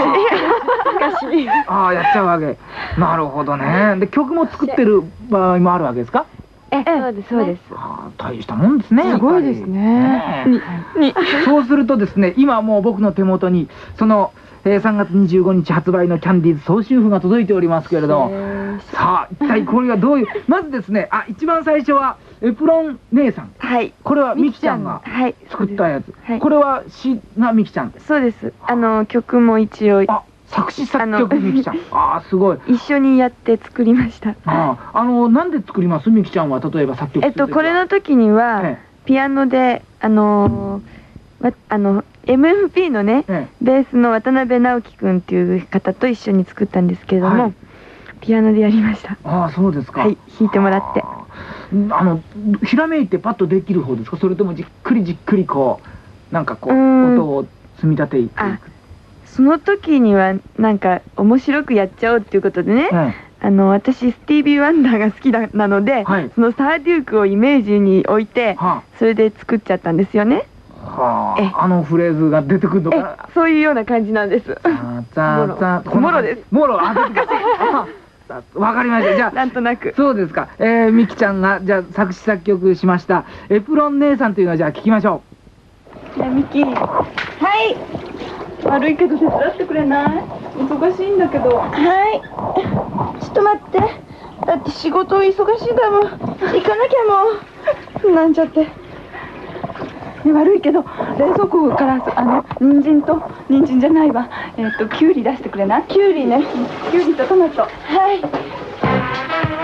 ああやっちゃうわけ。なるほどね。で曲も作ってる場合もあるわけですか。
え、そうです、そうです。
ああ大したもんですね。
すごいですね
ねえそうするとですね、今もう僕の手元にその、えーさんがつにじゅうごにち発売のキャンディーズ総集譜が届いておりますけれども、さあ一体これがどういうまずですね、あ一番最初はエプロン姉さん、
はい。
これはみきちゃんが
はい。
作ったやつ、
はい
これは詩がみきちゃん、
そうです。あの曲も一応
あ作詞作
あの
曲みきちゃんああすごい。
一緒にやって作りました。
ああ、あのなんで作りますみきちゃんは、例えば作曲する
えっとこれの時には、
え
ピアノであのーわあの エムエフピー のね、
ええ
ベースの渡辺直樹くんっていう方と一緒に作ったんですけれども、
はい
ピアノでやりました。
ああそうですか。
はい、弾いてもらって。
ああのひらめいてパッとできる方ですか、それともじっくりじっくりこうなんかこう
うーん
音を積み立てていく。
あその時にはなんか面白くやっちゃおうっていうことでね、
え
あの私スティービー・ワンダーが好きだなので、
はい
そのサーデュークをイメージに置いて、
は
それで作っちゃったんですよね。
あ、は
え
あ、あのフレーズが出てくるの
え
か
そういうような感じなんです。
な。ザーザー
もろです。
もろ、あ、難しい。あさわかりました。じゃあ
なんとなく。
そうですか。えー、みきちゃんがじゃあ作詞作曲しましたエプロン姉さんというのはじゃあ聞きましょ
じゃあミキ。はい。悪いけど手伝ってくれない？忙しいんだけど。はい。ちょっと待って。だって仕事忙しいだもん。行かなきゃもう。なんちゃって。ね、悪いけど冷蔵庫からあの人参と人参じゃないわ。えっとキュウリ出してくれない？キュウリね。キュウリとトマト。はい。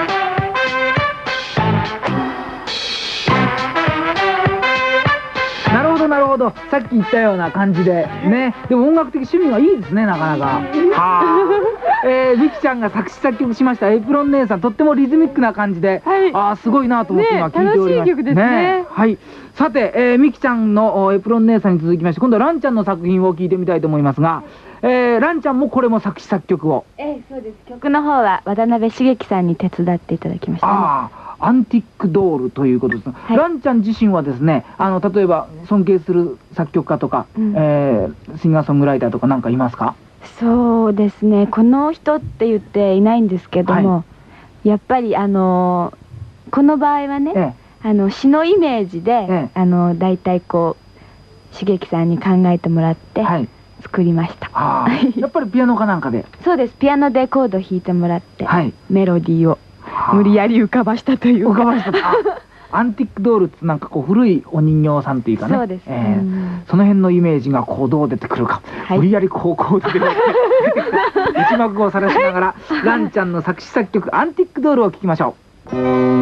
う。なるほどなるほど。さっき言ったような感じでね。でも音楽的趣味がいいですね、なかなか。はあ。えー、みきちゃんが作詞作曲しましたエプロン姉さん、とってもリズミックな感じで、
はい
ああすごいなと思って今
ね
聞いております。
楽しい曲ですね
はい。さて、えー、みきちゃんのおエプロン姉さんに続きまして、今度はランちゃんの作品を聞いてみたいと思いますが、えー、ランちゃんもこれも作詞作曲を。
ええ、そうです。曲の方は渡辺茂樹さんに手伝っていただきましたね。
ああ、アンティックドールということです、
い
ランちゃん自身はですね、あの例えば尊敬する作曲家とか、
うん
えーシンガーソングライターとかなんかいますか？
そうですね、この人って言っていないんですけども、
は
やっぱりあのこの場合はね、
え
あの詩のイメージで、
ええ
あのだいたいこう茂樹さんに考えてもらって
え、はい。
作りました。
ああ、やっぱりピアノかなんかで。
そうです、ピアノでコード弾いてもらって、
はい。
メロディーを
はあ
無理やり浮かばしたというか。
浮かばした。あアンティックドールってなんかこう古いお人形さんっていうかね。
そうです
ええ
うん
その辺のイメージがこうどう出てくるか。
はい
無理やりこうコードで出てきた内幕をさらしながら、ランちゃんの作詞作曲アンティックドールを聴きましょう。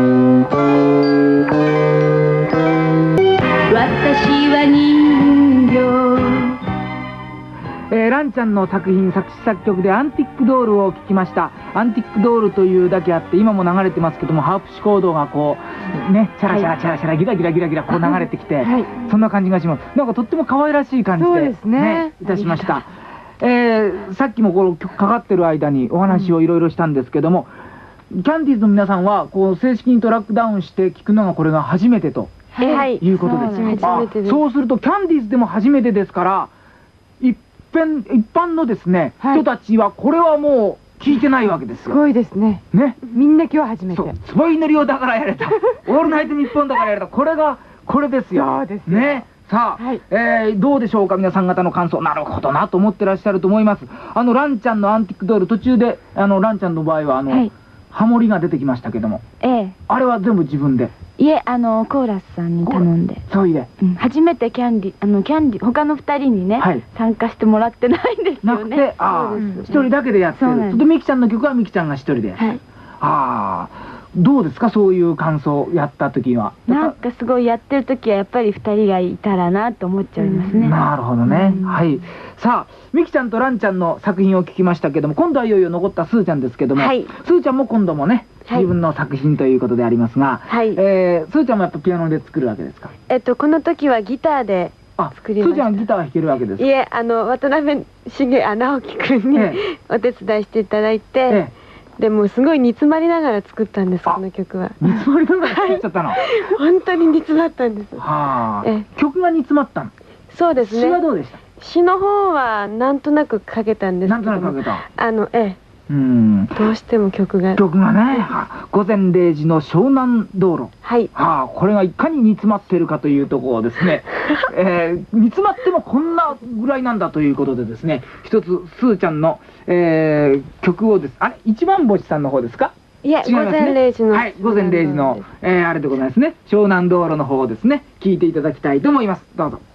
私は人形
えーランちゃんの作品作詞作曲でアンティックドールを聴きました。アンティックドールというだけあって今も流れてますけども、ハープシコードがこうねチャラチャラチャラチャラギラギラギラギラこう流れてきて、
はい。
そんな感じがします。なんかとっても可愛らしい感じで、
そうですね
いたしました。えーさっきもこの曲かかってる間にお話をいろいろしたんですけども、キャンディーズの皆さんはこう正式にトラックダウンして聴くのがこれが初めてと
はい。
いうことです。
そうなんです初めてです
あそうするとキャンディーズでも初めてですから、一般一般のですね、
はい
人たちはこれはもう聞いてないわけですよ。
すごいですね。
ね。
みんな今日初めて。
そう、つぼい塗りをだからやれた。オールナイトニッポンだからやれた。これがこれですよ。
そうですよ
ね。さあ、
はい
えーどうでしょうか皆さん方の感想。なるほどなと思ってらっしゃると思います。あのランちゃんのアンティックドール途中であのランちゃんの場合はあの、
はい
ハモリが出てきましたけども、
ええ、
あれは全部自分で。
いえ、あのコーラスさんに頼んで、
そういで。
うん、初めてキャンディあのキャンディ他のふたりにね、
はい
参加してもらってないんですよね。
なくて、ああ、
そうです
一人だけでやってる。
そうなんです
でミキちゃんの曲はミキちゃんが一人で。
はい。
ああ、どうですかそういう感想やった時は。
なんかすごいやってる時はやっぱりふたりがいたらなと思っちゃいますね。
なるほどね。
うん
はい。さあ、ミキちゃんとランちゃんの作品を聞きましたけども、今度はいよいよ残ったスーちゃんですけども、
はい
スーちゃんも今度もね、
はい
自分の作品ということでありますが、
はい
えー、スーちゃんもやっぱピアノで作るわけですか？
えっとこの時はギターで。
あ、ス
作りました
ーちゃんはギターは弾けるわけですか？
いえ、あの渡辺茂あ直樹くんに
え
お手伝いしていただいて、
え
でもすごい煮詰まりながら作ったんです
あ
この曲は。
煮詰まりながら作っちゃったの。は
本当に煮詰まったんです。
あ
え、
曲が煮詰まったの。
そうです
詩は
ね。
どうでした？
詩の方はなんとなく書けたんです
なん
けども、
となくかけた。
あのえ
うん。
えどうしても曲が
曲がね、は午前れいじの湘南道路。
はい
はあ、これがいかに煮詰まってるかというところをですね、えー煮詰まってもこんなぐらいなんだということでですね、一つスーちゃんの、えー曲をです、あれ一番星さんの方ですか？
いや、
違いますね
午前零時の。
はい、午前零時の、えー、あれでございますね、湘南道路の方をですね、聞いていただきたいと思います。どうぞ。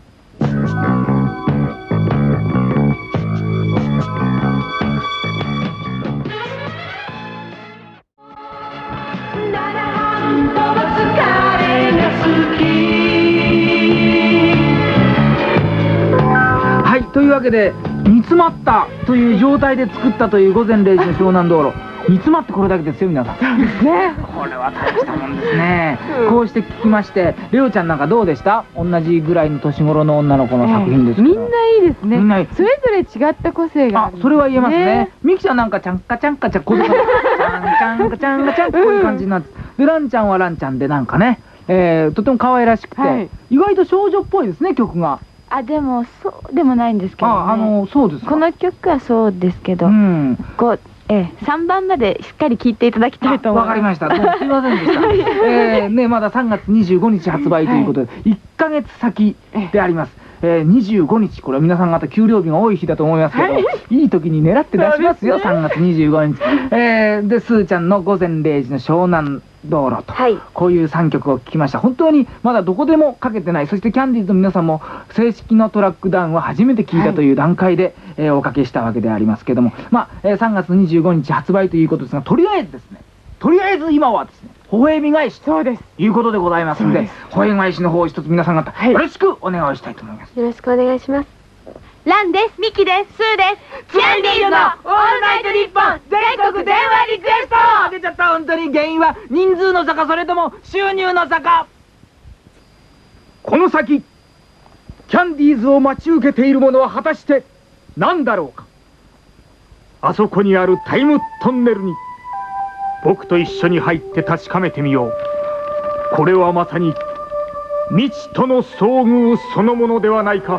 はい、というわけで煮詰まったという状態で作ったという午前零時の湘南道路、煮詰まってこれだけですよ皆さん。そうですね。これは大したもんですね。こうして聞きまして、レオちゃんなんかどうでした？同じぐらいの年頃の女の子の作品ですけど、
みんないいですね。
みんないい。
それぞれ違った個性があ
あ
る、
それは言えますね。ミキちゃんなんかちゃんかちゃんかちゃんこういう感じ、ちゃんちゃんかちゃんかちゃんこういう感じになって、でランちゃんはランちゃんでなんかね、えー、とても可愛らしくて、
はい
意外と少女っぽいですね曲が。
あ、でもそうでもないんですけど、ね、
ああのそうですか。
この曲はそうですけど、
うん
こう、ええ、さんばんまでしっかり聴いていただきたいと思い
わ
ます。
かりました。どうもすいませんでした。えー、ね、まださんがつにじゅうごにち発売ということで、いっかげつ先であります。えー、にじゅうごにち、これは皆さん方給料日が多い日だと思いますけど、いい時に狙って出しますよ、さんがつにじゅうごにち。えー、で、すーちゃんの午前零時の湘南道路と、
はい
こういうさんきょくを聴きました。本当にまだどこでもかけてない、そしてキャンディーズの皆さんも正式なトラックダウンは初めて聴いたという段階で、えーおかけしたわけでありますけども、まあ、えーさんがつにじゅうごにち発売ということですが、とりあえずですね、とりあえず今はですね、微笑み返しと
そうです。
いうことでございますので、微笑み返しの方を一つ皆さん方、
はい
よろしくお願いしたいと思います。
よろしくお願いします。
ランです、ミキです、スーです。キャンディーズのオールナイトニッポン全国電話リクエスト。
出ちゃった。本当に原因は人数の差か、それとも収入の差か。この先キャンディーズを待ち受けているものは果たして何だろうか。あそこにあるタイムトンネルに僕と一緒に入って確かめてみよう。これはまさに未知との遭遇そのものではないか。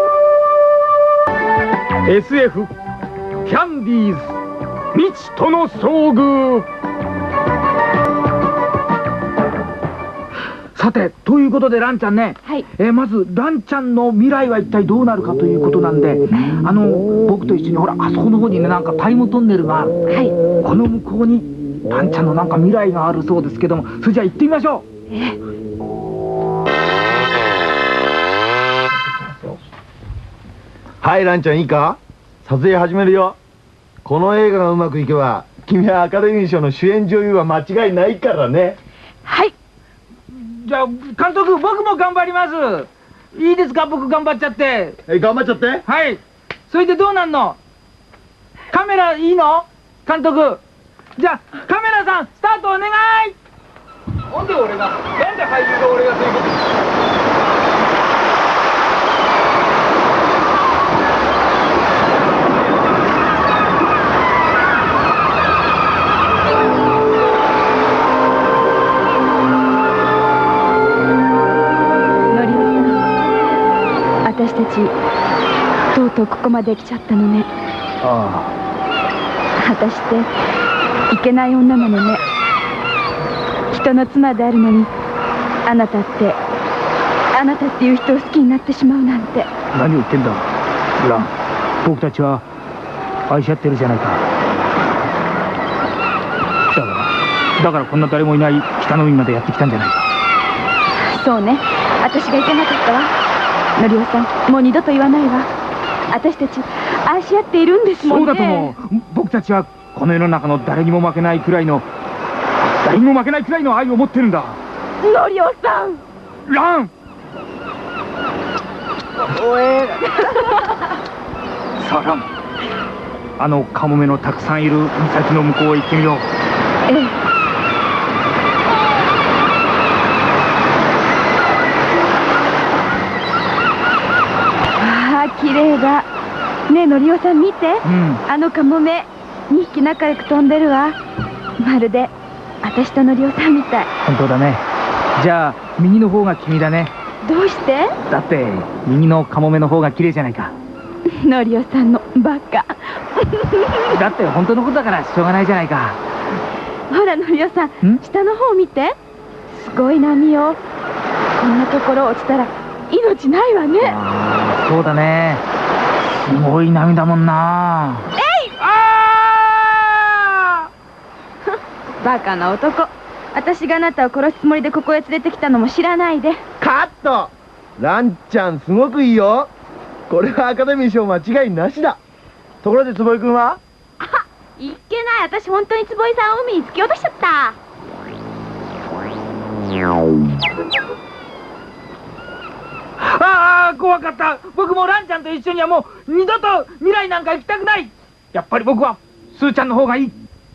エスエフ キャンディーズ未知との遭遇。さて、ということでランちゃんね、
はい
えーまずランちゃんの未来は一体どうなるかということなんで、あの僕と一緒にほらあそこの方にね、なんかタイムトンネルがある、
はい。
この向こうにランちゃんのなんか未来があるそうですけども、それじゃあ行ってみましょう。
はい、ランちゃんいいか？撮影始めるよ。この映画がうまくいけば君はアカデミー賞の主演女優は間違いないからね。
はい。
じゃあ監督、僕も頑張ります。いいですか、僕頑張っちゃって。
え、頑張っちゃって。
はい。それでどうなんの？カメラいいの？監督。じゃあカメラさんスタートお願い。なんで俺が、なんで俳優が俺がそういうこと
のりおさん、私たちとうとうここまで来ちゃったのね。
あ
果たしていけない女なのね。人の妻であるのに、あなたってあなたっていう人を好きになってしまうなんて。
あ、何を言ってんだラン。僕たちは愛し合ってるじゃないか。だからだからこんな誰もいない北の海までやってきたんじゃないか。
そうね、私がいけなかったわ。のりおさん、もう二度と言わないわ。私たち愛し合っているんですもんね。
そうだと思う。僕たちはこの世の中の誰にも負けないくらいの誰にも負けないくらいの愛を持ってるんだ。
のりおさん。
ラン。おえさあラン、あのカモメのたくさんいる岬の向こうへ行ってみよう。
ええ。ああ、綺麗だ。ねえ、のりおさん見て。
うん
あのカモメにひき仲良く飛んでるわ。まるで私とのりおさんみたい。
本当だね。じゃあ右の方が君だね。
どうして？
だって右のカモメの方が綺麗じゃないか。
のりおさんのバカ。
だって本当のことだからしょうがないじゃないか。
ほら、のりおさん、
ん
下の方見て。すごい波よ。こんなところ落ちたら命ないわね。
ああ、そうだね。すごい波だもんな。えいあ
バカな男。私があなたを殺すつもりでここへ連れてきたのも知らないで。
カット。ランちゃんすごくいいよ。これはアカデミー賞間違いなしだ。ところで坪井君は？
あ、いっけない。私本当に坪井さんを海に突き落としちゃった。
ああ、怖かった。僕もランちゃんと一緒にはもう二度と未来なんか行きたくない。やっぱり僕はスーちゃんの方がいい。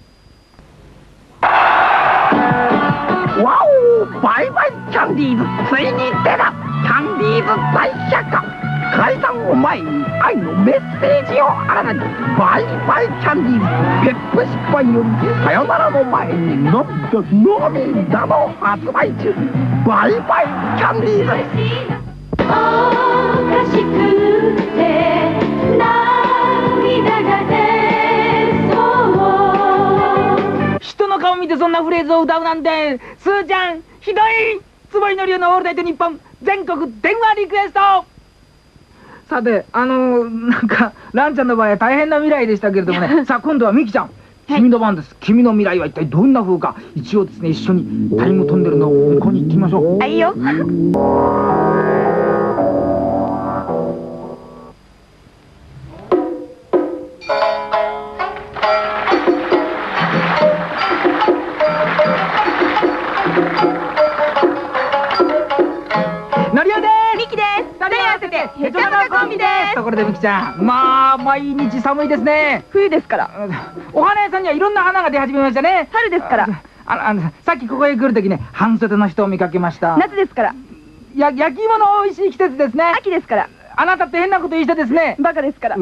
わお、バイバイキャンディーズ、ついに出た。キャンディーズ大百科。解散を前に愛のメッセージをあらなに。バイバイキャンディーズ、ゲップ失敗よりさよならの前にのみとのみだの発売中。バイバイキャンディーズ。
おかしくて涙が出そう。
人の顔見てそんなフレーズを歌うなんて、スーちゃんひどい。坪井のりおのオールナイトニッポン全国電話リクエスト。さて、あのー、なんかランちゃんの場合は大変な未来でしたけれどもねさあ今度はミキちゃん、君の番です。君の未来は一体どんな風か、一応ですね、一緒にタイムトンネルの向こうに行ってみましょう。
あ、いいよ。
のりおです。
ミキです。
二人合わせて
へちゃまなコンビです。
ところでミキちゃん、まあ毎日寒いですね。
冬ですから。
お花屋さんにはいろんな花が出始めましたね。
春ですから。
ああのさっきここへ来るときね、半袖の人を見かけました。
夏ですから。
や焼き芋の美味しい季節ですね。
秋ですから。
あなたって変なこと言いしたですね。
バカですから。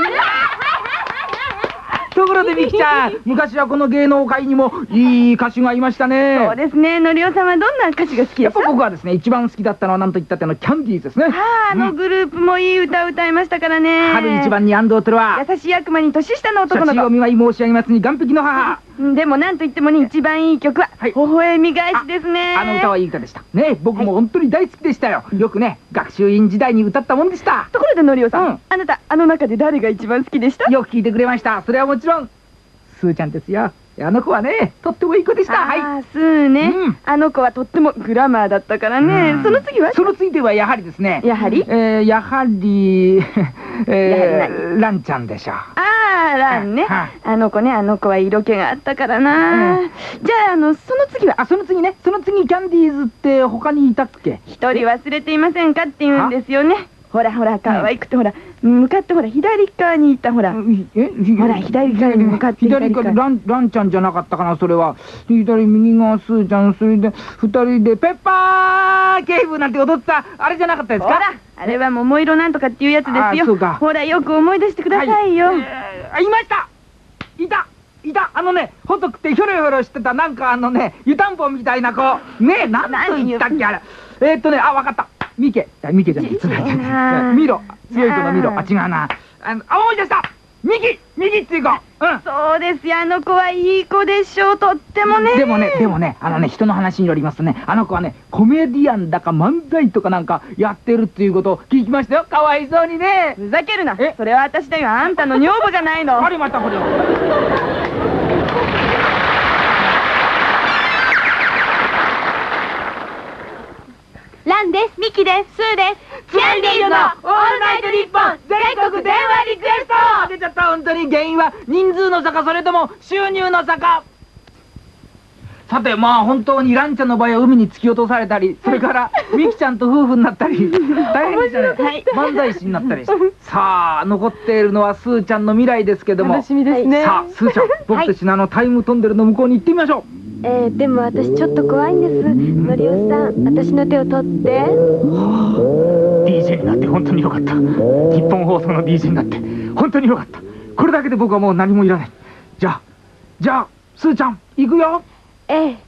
ところでミキちゃん、昔はこの芸能界にもいい歌手がいましたね。
そうですね。のりおさんはどんな歌手が好きですか？
やっぱ僕はですね、一番好きだったのは何と言ったってあのキャンディーズですね。
はあ、あのグループもいい歌を歌いましたからね。
春一番に安藤トロワ、
優しい悪魔に年下の男の子。
お見舞い申し上げますに岸壁の母。
でもなんといってもね、一番いい曲は
はい
微笑み返しですね。
あの歌はいい歌でしたね。僕も本当に大好きでしたよ。よくね、学習院時代に歌ったもんでした。
ところでのりおさん、
うん
あなたあの中で誰が一番好きでした？
よく聞いてくれました。それはもちろんスーちゃんですよ。あの子はね、とってもいい子でした。はい。
ああ、スーね、
うん、
あの子はとってもグラマーだったからね。
うん、
その次は？
その次ではやはりですね、
やはり
えー、やはり、え
やはり
ー、ランちゃんでしょう。
ああ、ランね、
は
あの子ね、あの子は色気があったからな、
うん、
じゃあ、あのその次は？
あ、その次ね、その次キャンディーズって他にいたっけ？
一人忘れていませんかって言うんですよね。ほらほら、可愛くて、ほら向かってほら左側にいた、ほら
え
ほら左側に向かって
左側ランランちゃんじゃなかったかな。それは左右側スーちゃん、それで二人でペッパー警部なんて踊ったあれじゃなかったですか？
ほらあれは桃色なんとかっていうやつですよ。
あそうか。
ほらよく思い出してくださいよ。
はい、えー、あいました、いたいた、あのね、細くてひょろひょろしてた、なんかあのね、湯たんぽみたいな子ね、なんと言ったっけあれ。えー、っとね、あ、わかった、ミケ、ミケじゃない、ミロ、強い子のミロ、あ、違うな、あの、あ、思い出した、ミキ、ミキっていう子、うん。
そうですよ、あの子はいい子でしょう、とってもね。
でもね、でもね、あのね、人の話によりますとね、あの子はね、コメディアンだか漫才とかなんかやってるっていうことを聞きましたよ。かわいそうにね。
ふざけるな。
え、
それは私だよ、あんたの女房じゃないの。
ありましたこれは。
ランです。ミキです。スーです。キャンディーズのオールナイトニッポン全国電話リクエスト。
出ちゃった。本当に原因は人数の差か、それとも収入の差か。さて、まあ本当にランちゃんの場合は海に突き落とされたり、それからミキちゃんと夫婦になったり大変でしたね。はい、漫才師になったりしてさあ残っているのはスーちゃんの未来ですけども、
楽しみですね。
さあスーちゃん、僕たちのあのタイムトンネルの向こうに行ってみましょう。
えー、でも私ちょっと怖いんです。のりおさん、私の手を取って。
はあ、ディージェー になって本当によかった。日本放送の ディージェー になって本当によかった。これだけで僕はもう何もいらない。じゃあじゃあスーちゃん行くよ。
ええ。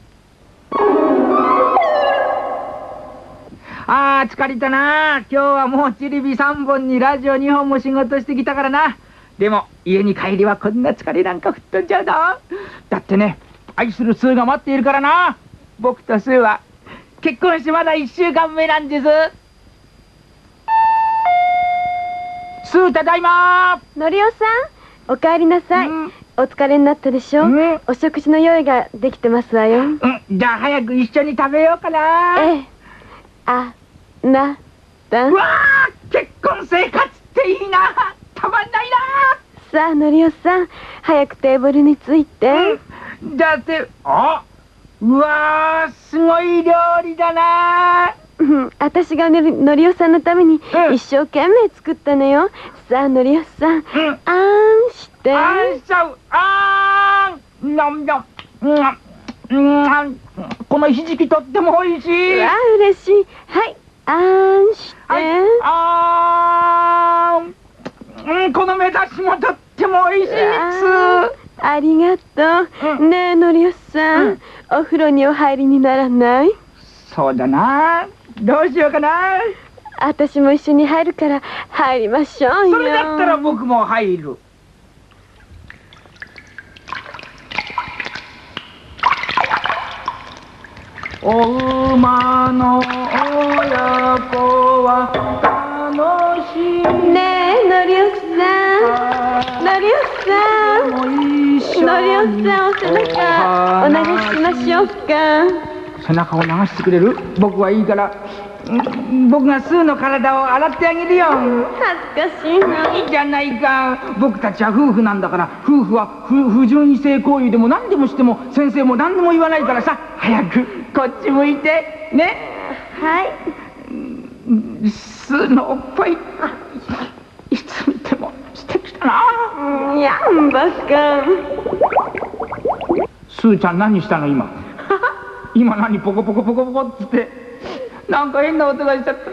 あー疲れたな。今日はもうテレビさんぼんにラジオにほんも仕事してきたからな。でも家に帰りはこんな疲れなんか吹っ飛んじゃうぞ。だってね、愛するスーが待っているからな。僕とスーは結婚してまだいっしゅうかんめなんです。スーただいま。
のりおさん、おかえりなさい。
うん、
お疲れになったでしょ。
うん
お食事の用意ができてますわよ。
うん、じゃあ早く一緒に食べようかな。
ええ。あ、な、たん。
うわー、結婚生活っていいな。たまんない
さあ、のりおさん、早くテーブルについて。
な。うん、じゃあて、あ、うわー、すごい料理だな。
うん私がねのりおさんのために
うん
一生懸命作ったのよ。さあ、のりおさん、
うん、
あんして。
あんしちゃう。あーん、のんのん、うん、うん、このひじきとっても美味しい。
わあ、嬉しい。はい、あんして。
はい、あーん、うん、この目出しもとっても美味しいです。
あありがとう。
うん
ねえ、のりおさん、
うん
お風呂にお入りにならない？
そうだな。どうしようかな。
私も一緒に入るから入りましょうよ。
それだったら僕も入る。お馬の親子は楽しい。
ねえ、のりおさん、のりおさん、のりおさん、お背中お流ししましょうか。
背中を流してくれる？僕はいいから、ん僕がスーの体を洗ってあげるよ。
恥ずかしいな。
いいじゃないか。僕たちは夫婦なんだから、夫婦は不不純異性行為でも何でもしても先生も何でも言わないからさ、早くこっち向いてね。
はい。
スーのおっぱい、いつ見ても素敵だな。
うん、やんばか。
スーちゃん何したの今？今何ポコポコポコポコっつって、なんか変な音がしちゃった。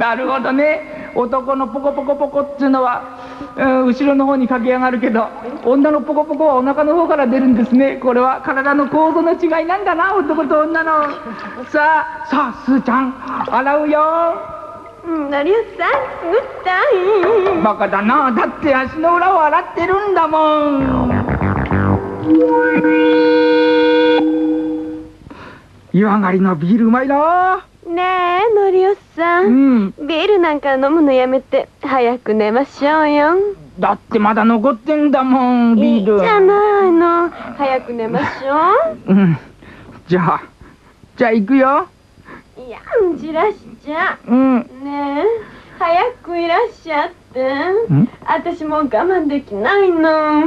なるほどね。男のポコポコポコっていうのは、うん、後ろの方に駆け上がるけど、女のポコポコはお腹の方から出るんですね。これは体の構造の違いなんだな、男と女の。さあさあ、スーちゃん洗うよ。
うんのりおさん、すぐったい。
バカだな。だって足の裏を洗ってるんだもん。湯上がりのビールうまいな。
ねえ、のりおさん、
うん、
ビールなんか飲むのやめて早く寝ましょうよ。
だってまだ残ってんだもん、ビール。
いいじゃないの。早く寝ましょ
う。うん、じゃあじゃあ行くよ。
う。いやんじらしちゃ。
うん
ねえ、早くいらっしゃって。
ん
私もう我慢できないの。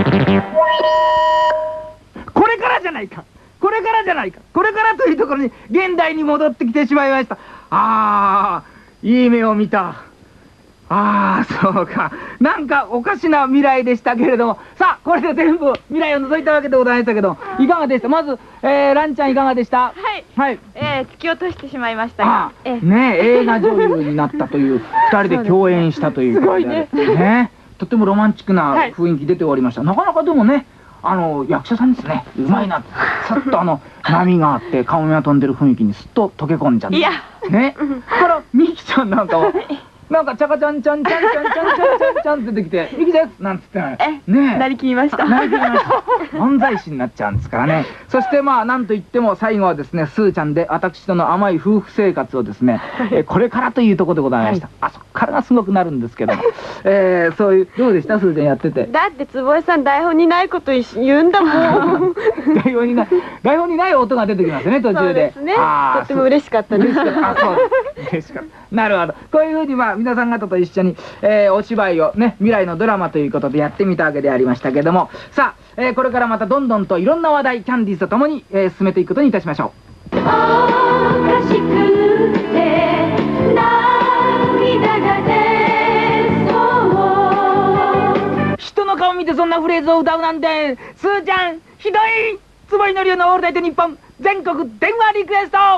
これからじゃないか、これからじゃないか、これからというところに現代に戻ってきてしまいました。ああ、いい目を見た。ああ、そうか。なんかおかしな未来でしたけれども、さあこれで全部未来を除いたわけでございましたけど、いかがでした？まず、えー、ランちゃんいかがでした？
はい、
はい。
えー、突き落としてしまいました
あ
が、
あ、ねえ、映画女優になったという、二人で共演したということで、
すごいね
ねえ、とてもロマンチックな
はい
雰囲気出ておりました。なかなかでもね、あの役者さんですね、うまいな。さっとあの波があって顔面が飛んでる雰囲気にすっと溶け込んじゃって、
いや
ね。からミキちゃんなんかはなんかチャカチャンチャンチャンチャンチャンチャンチャンチャンって出てきて、ミキですなんつってね
え
ねえ、
なりきりました。
なりきりました漫才師になっちゃうんですからね。そしてまあなんといっても最後はですね、スーちゃんで私との甘い夫婦生活をですね、えこれからというところでございました。あそこからがすごくなるんですけども、えー、そういうどうでした、スーちゃんやってて？
だって坪井さん台本にないこと言うんだもん。
台本にない台本にない音が出てきますね、途中で。
そうですね。
あー
とっても嬉しかったです。
嬉しかった。あ、そう嬉しかった。なるほど。こういうふうにまあ皆さん方と一緒に、えー、お芝居をね、未来のドラマということでやってみたわけでありましたけども、さあ、えー、これからまたどんどんといろんな話題キャンディーズとともに、えー、進めていくことにいたしましょう。
おかしくて涙が出そう。
人の顔見てそんなフレーズを歌うなんて、スーちゃんひどい。坪井のりおのオールナイトニッポン全国電話リクエスト。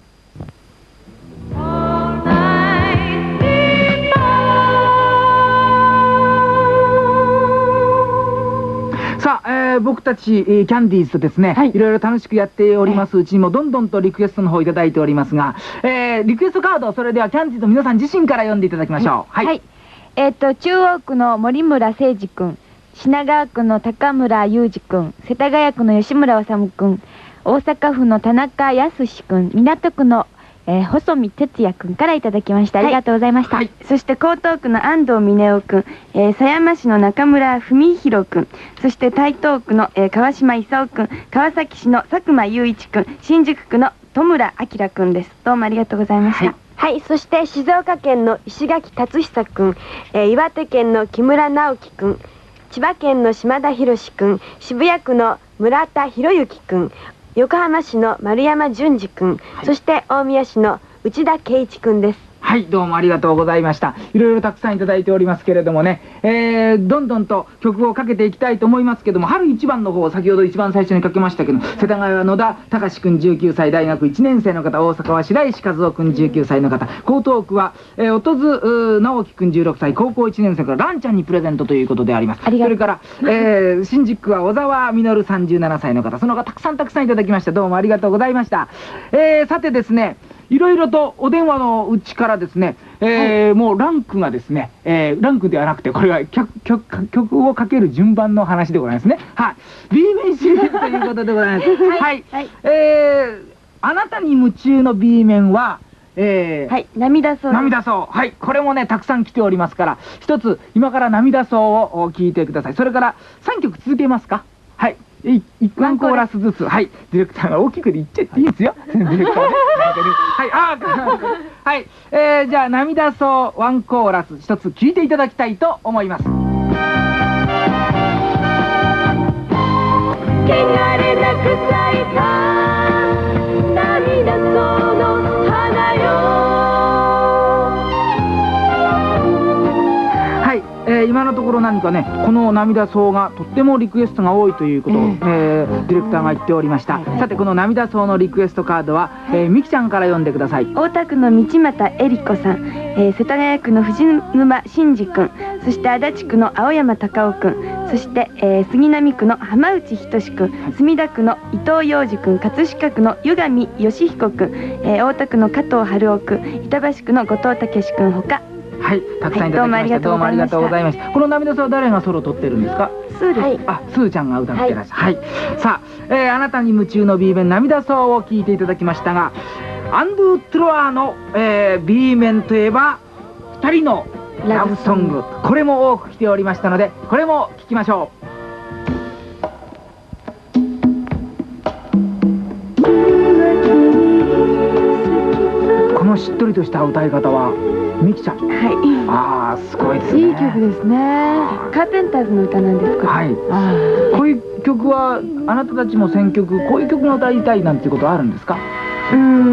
さあ、えー、僕たち、えー、キャンディーズとですね、はい、いろいろ楽しくやっておりますうちにもどんどんとリクエストの方いただいておりますが、えー、リクエストカードをそれではキャンディーズの皆さん自身から読んでいただきましょう。はい、
はい、えっと中央区の森村誠二君、品川区の高村裕二君、世田谷区の吉村治君、大阪府の田中康君、港区のえー、細見哲也くんからいただきました。ありがとうございました。はい、そして江東区の安藤峰夫くん、えー、狭山市の中村文弘くん、そして台東区の、えー、川島勲くん、川崎市の佐久間雄一くん、新宿区の戸村明くんです。どうもありがとうございました。はい、
はい、そして静岡県の石垣達久くん、えー、岩手県の木村直樹くん、千葉県の島田博くん、渋谷区の村田博之くん、横浜市の丸山淳二くん、はい、そして大宮市の内田圭一くんです。
はい、どうもありがとうございました。いろいろたくさんいただいておりますけれどもね、えー、どんどんと曲をかけていきたいと思いますけども、春一番の方、先ほど一番最初にかけましたけど、世田谷は野田隆くんじゅうきゅうさい、大学いちねん生の方、大阪は白石和夫くんじゅうきゅうさいの方、江東区は、えー、音津直樹くんじゅうろくさい、高校いちねん生からランちゃんにプレゼントということであります。それから、えー、新宿区は小沢実さんじゅうななさいの方、その他たくさんたくさんいただきました。どうもありがとうございました。えー、さてですね、いろいろとお電話のうちからですね、えーはい、もうランクがですね、えー、ランクではなくて、これは曲、曲、曲をかける順番の話でございますね。はい。B 面シリーズということでございます。はい。はい、はい、えー、あなたに夢中の B 面は、えー、
はい、涙そう。
涙そう。はい。これもね、たくさん来ておりますから、一つ、今から涙そうを聞いてください。それから、さんきょく続けますか？はい。いワンコーラスずつ、はい、ディレクターが大きく言っちゃっていいですよ、ディレクターね。はい、あー、はい、えー、じゃあ、涙そうワンコーラス、一つ聞いていただきたいと思います。汚れなく咲いた涙そうの花よ。えー、今のところ何かね、この涙そうがとってもリクエストが多いということを、えーえー、ディレクターが言っておりました。はい、さてこの涙そうのリクエストカードは、はい、えー、みきちゃんから読んでください。
大田区の道又恵里子さん、えー、世田谷区の藤沼真二くん、そして足立区の青山隆夫くん、そして、えー、杉並区の浜内仁くん、墨田区の伊藤洋二くん、葛飾区の湯上義彦くん、えー、大田区の加藤春夫くん、板橋区の後藤武くんほか、
はい、たくさんいただきました。はい、どうもありがとうございました。この涙そうは誰がソロ取ってるんですか？
スーです。はい、
あ、スーちゃんが歌ってらっしゃる。はい。はい、さあ、えー、あなたに夢中の B 面涙そうを聞いていただきましたが、アンドゥトゥロワの、えー、B 面といえばふたりのラブソング、これも多く来ておりましたので、これも聞きましょう。このしっとりとした歌い方はみきちゃん。はい。ああ、すごいですね。
いい曲ですね。カーペンターズの歌なんですか。
はい。こういう曲はあなたたちも選曲、こういう曲が歌いたいなんていうことはあるんですか？
うん、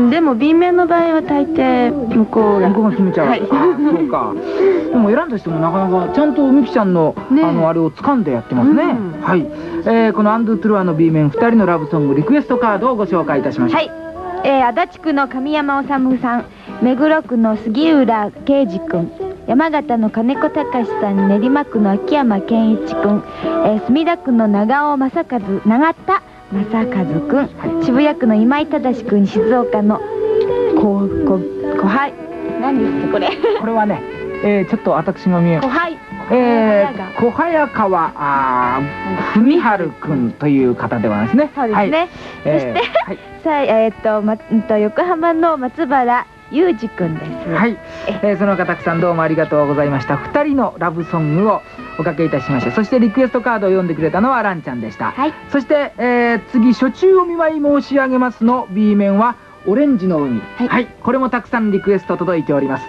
でも B 面の場合は大抵向こうが
向こうが決めちゃう。はい。そうか。でも選んだ人もなかなかちゃんとみきちゃんの、ね、あのあれを掴んでやってますね。うん、はい。えー、このアンドゥトゥルアの B 面ふたりのラブソングリクエストカードをご紹介いたしました。
はい。えー、足立区の神山治さん、目黒区の杉浦啓二君、山形の金子隆さん、練馬区の秋山健一君、えー、墨田区の長尾正和、永田正和君、はい、渋谷区の今井正君、静岡のここ小杯、何ですかこれ
これはね、えー、ちょっと私が見え
小杯、
えー、小早川あ文春君という方ではないですね。
そうですね。はい、そして、はい、さあ、えー、っと、ま、と横浜の松原裕二君です。
はい、えー、その方たくさんどうもありがとうございました。ふたりのラブソングをおかけいたしました。そしてリクエストカードを読んでくれたのはランちゃんでした。はい、そして、えー、次初中お見舞い申し上げますの B 面はオレンジの海。はい、はい、これもたくさんリクエスト届いております。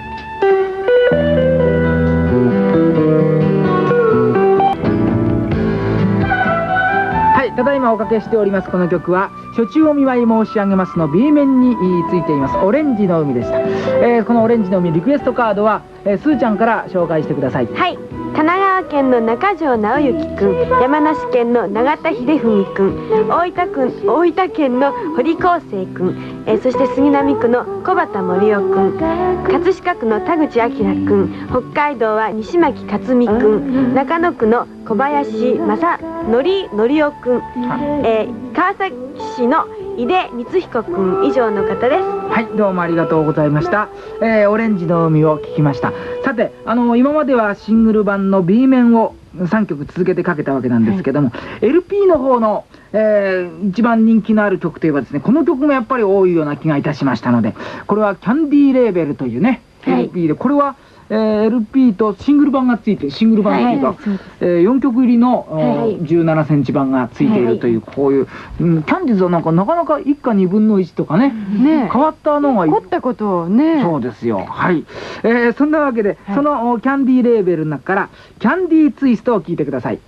ただいまおかけしておりますこの曲は初中お見舞い申し上げますの B 面についていますオレンジの海でした。えー、このオレンジの海リクエストカードは、えー、スーちゃんから紹介してください。
はい、神奈川県の中条直之くん、山梨県の永田秀文くん、大分くん大分県の堀康生くん、えー、そして杉並区の小畑森夫くん、葛飾区の田口明くん、北海道は西巻克美くん、中野区の小林正則則夫くん、えー、川崎市の井出光彦くん以上の方です。
はい、どうもありがとうございました。えーオレンジの海を聞きました。さて、あの今まではシングル版の B 面をさんきょく続けてかけたわけなんですけども、エルピー の方の、えー一番人気のある曲といえばですね、この曲もやっぱり多いような気がいたしましたので、これはキャンディーレーベルというね、
はい
エルピー で、これは、えーエルピー とシングル版がついて、シングル版というか、
はい
えーよんきょく入りの、
はい
じゅうななセンチ版がついているという、こういう、うんキャンディーズはなんかなかなかいっかにぶんのいちとかね、
ね
変わったのがい
凝ったことをね。
そうですよ。はい。えーそんなわけで、そのおキャンディーレーベルの中から、キャンディーツイストを聴いてください。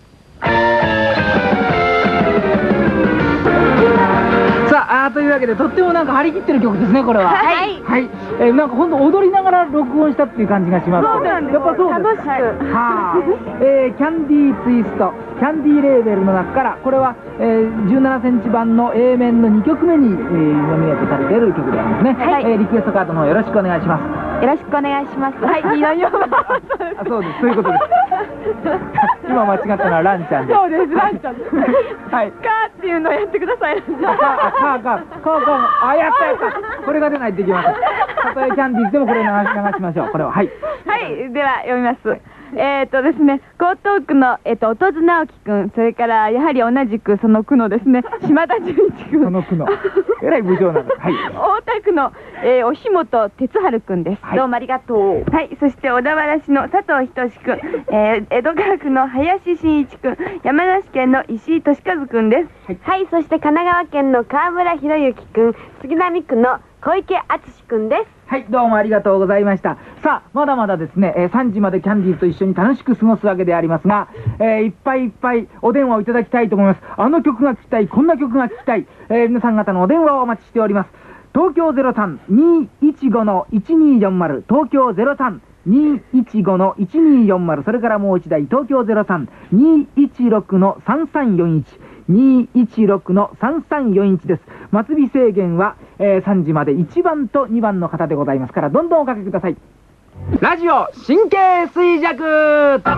さあ、あーというわけで、とってもなんか張り切ってる曲ですね、これは。
はい
はい。えーなんかほんと踊りながら録音したっていう感じがします。
そうなんです
やっぱそうです。
楽しく
はあ。えーキャンディーツイスト、キャンディーレーベルの中から、これは、えーじゅうななセンチ版の A 面のにきょくめに、えーノミネートされている曲でありますね。
はい
えーリクエストカードの方よろしくお願いします。
よろしくお願いします。はい、いろいろ。
あ、そうです。そういうことです。今間違ったのはランちゃんです。
そうです、ランちゃん。
はい。
カーっていうのをやってください。
あ、カー、カー、カー、カー、カー、あ、やったやった。これが出ないといけません。たとえキャンディーズでもこれ流し流しましょう。これは、はい。
はい、では読みます。えっ、とですね、江東区の、えっ、と、音津直樹くん、それからやはり同じくその区のですね、島田純一くん。
その区の。えらい部長なの。はい。
大田区の、えー、押本哲春くんです、
はい
どうもありがとう。はい、そして小田原市の佐藤仁くん、えー、江戸川区の林真一くん、山梨県の石井俊和くんです。
はい、そして神奈川県の川村博之くん、杉並区の小池敦くんです。
はい、どうもありがとうございました。さあ、まだまだですね、えーさんじまでキャンディーズと一緒に楽しく過ごすわけでありますが、えーいっぱいいっぱいお電話をいただきたいと思います。あの曲が聞きたい、こんな曲が聞きたい、えー皆さん方のお電話をお待ちしております。東京 ゼロさん にーいちご のいちにーよんまる、東京 ゼロさん にーいちご のいちにーよんまる、それからもう一台、東京 ゼロさん にーいちろく のさんさんよんいち、にーいちろく のさんさんよんいちです。末尾制限は、えーさんじまでいちばんとにばんの方でございますから、どんどんおかけください。ラジオ神経衰弱。さ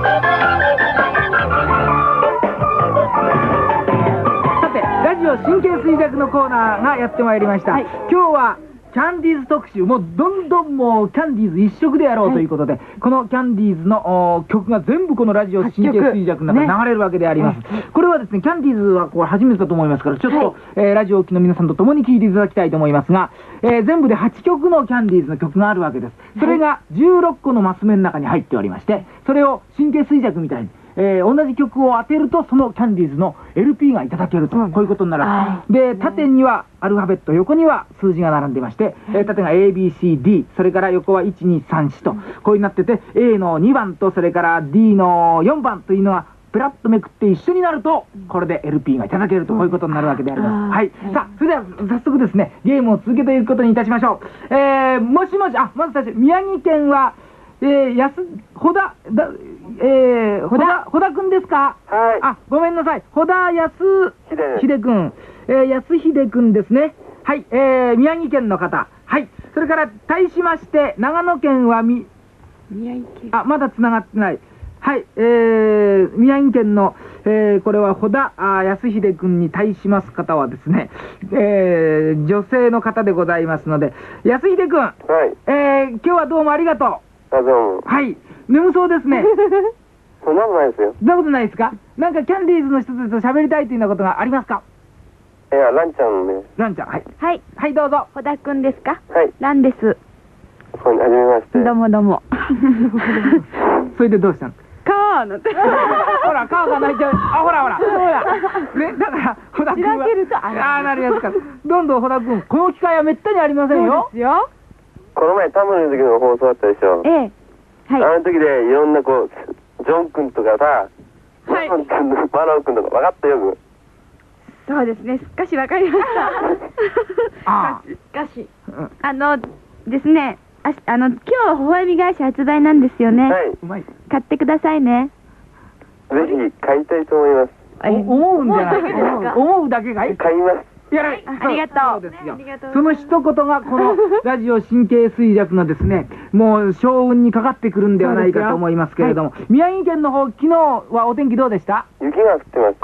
て、ラジオ神経衰弱のコーナーがやってまいりました。今日はキャンディーズ特集、もうどんどんもうキャンディーズ一色でやろうということで、このキャンディーズのお曲が全部このラジオ神経衰弱の中に流れるわけであります。これはですね、キャンディーズはこれ初めてだと思いますから、ちょっと、えーラジオを聴きの皆さんと共に聴いていただきたいと思いますが、えー全部ではちきょくのキャンディーズの曲があるわけです。それがじゅうろっこのマス目の中に入っておりまして、それを神経衰弱みたいに、えー同じ曲を当てると、そのキャンディーズの エルピー がいただけると、こういうことになるわけです。で、縦にはアルファベット、横には数字が並んでまして、えー縦が エービーシーディー、それから横はいちにさんよんと、こういう風になってて、A のにばんと、それから D のよんばんというのが、ペラッとめくって一緒になると、これで エルピー がいただけると、こういうことになるわけであります。はい。さあ、それでは早速ですね、ゲームを続けていくことにいたしましょう。えー、もしもし、あ、まず最初、宮城県は、えー、やす、ほだ、だ、えー、ほだ、ほだくんですか？
はい
あ、ごめんなさい。ほだやす
秀です
ひでくん。えー、やすひでくんですね。はい、えー、宮城県の方。はい。それから、対しまして、長野県はみ、
宮城県。
あ、まだ繋がってない。はい、えー、宮城県の、えー、これは穂田康秀君に対します方はですね、えー、女性の方でございますので、康秀君、
はい。
えー、今日はどうもありがとう。
あ、どうも。
はい、眠そうですね。
そんなことないですよ。
そんなことないですか？なんかキャンディーズの人たちと喋りたいというようなことがありますか？
いや、ランちゃんね。
ランちゃん、はい。
はい、
はい、どうぞ。
小田くんですか？
はい。
ランです。
こんはじめまして。
どうもどうも。
それでどうしたの？
かーの。
ほら、顔が泣いちゃう。あ、ほらほら。ほら。ね、だから、穂田君は。
しらけるとあ
ああ、なるやつか。どんどん穂田君、この機会はめったにありませんよ。
そうですよ。
この前タムの時の放送あったでしょ。
ええ。はい。
あの時でいろんなこう、ジョン君とかさ、
はい
ジョン君とかマナオ君とか分かったよく。
そうですね、すっかしわかりました。
あ
しかし、
うん
あのですね、あしあの今日微笑み会社発売なんですよね。
はい。
うまい。
買ってくださいね。
ぜひ買いたいと思います。
お思うんじゃない。
思うだけですか
思うだけがいい。
買います。
やらい。
あありがとう
そうですよ
ねありがとう。
その一言がこのラジオ神経衰弱のですね、もう勝運にかかってくるんではないかと思いますけれども、宮城県の方、昨日はお天気どうでした？
雪が降ってます。
あら、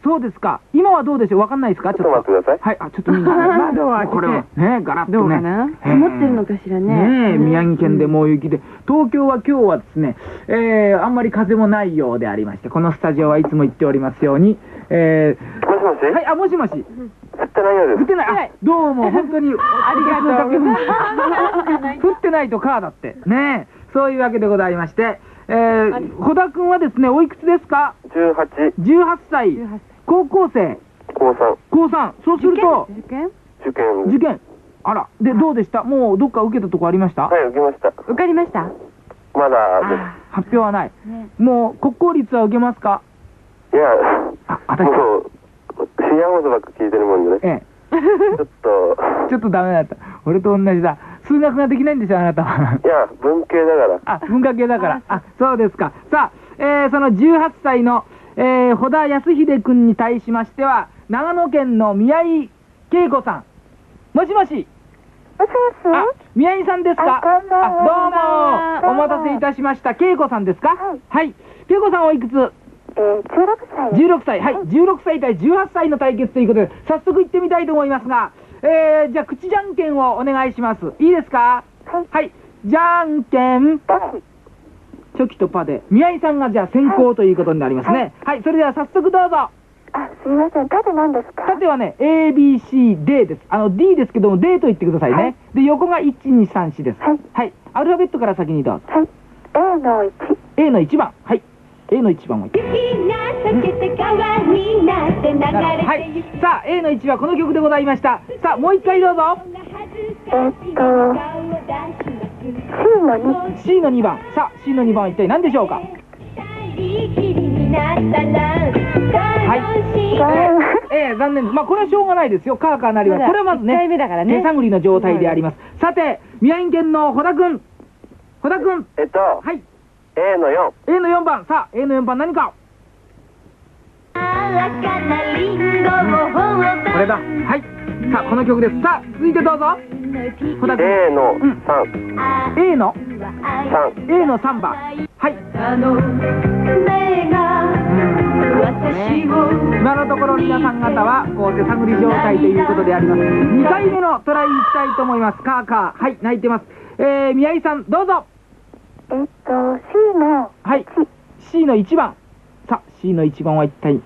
そうですか。今はどうでしょう。わかんないですか。ちょっと
ちょっと待ってくださ
はい、あ、ちょっとみんな
窓を開けて
これはね、ガラッとね。
どうかな
えー
曇ってるのかしらね。
ねえ、宮城県でも大雪で、東京は今日はですね、えー、あんまり風もないようでありまして、このスタジオはいつも言っておりますように、え
い。もしもし、
ー、はい、あ、もしもし、
降ってないようです。
降ってない、あ、どうも、本当に、あ
りがとうございます
降ってないとカーだって、ねえ、そういうわけでございまして、えー、穂田君はですね、おいくつですか。
じゅうはち、
じゅうはっさい、高校生、
高さん、
高さん、そうすると、
受験？
受験。
受験、あら、で、どうでした。もうどっか受けたとこありました。
はい、受けました。
受かりました？
まだで
発表はない。もう国公立は受けますか。
す。いや、
あ、私か。
もう、深夜放送ばっか聞いてるもんでね。
ええ。
ちょっと、
ちょっとダメだった。俺と同じだ。数学ができないんですよ、あなたは。
いや、文系だから。
あ、文化系だから。あ、そうですか。さあ、えー、そのじゅうはっさいの、えー、穂田康秀君に対しましては、長野県の宮井恵子さん。もしもし。
もしもし。
あ、宮井さんですか。
あこんばんは
あ、どうも。お待たせいたしました。恵子さんですか。
はい
はい。恵子さんおいくつ。
えー、じゅうろくさいです。
じゅうろくさい、はい、じゅうろくさい対じゅうはっさいの対決ということで、早速行ってみたいと思いますが、えー、じゃあ、口じゃんけんをお願いします。いいですか。
はい
はい、じゃんけんぽん。チョキとパで、宮井さんがじゃあ先行ということになりますね。はい、それでは早速どうぞ。
あ、すみません。縦何ですか。
縦はね、エービーシーディー です。あの、D ですけども、D と言ってくださいね。
はい
で、横がいちにさんよんです。
はい
はい、アルファベットから先にどうぞ。
はい。A のいち。
A のいちばん。はい、A のいちばんを。はい、さあ A のいちはこの曲でございました。さあもう一回どうぞ。
えー、っと C のに。
C のにばん。さあ C のにばんは一体何でしょうか。はい、えー、えー残念。まあこれはしょうがないですよ。カーカーなりはこれはまずね
いっかいめだからね
手探りの状態であります。さて宮城県の穂田君、穂田君、
えっと、
はい、
A のよん。
A のよんばん。さあ A のよんばん何か。これだ。はい、さあこの曲です。さあ続いてどうぞ。穂田君、
A の
うん
さん。
A の
さん。
A のさんばん。はい、今のところ皆さん方はこう手探り状態ということであります。にかいめのトライいきたいと思います。カーカー、はい、泣いてます。えー、宮井さんどうぞ。
えー、っと C の
はい、C のいちばん。さあ C のいちばんは一体。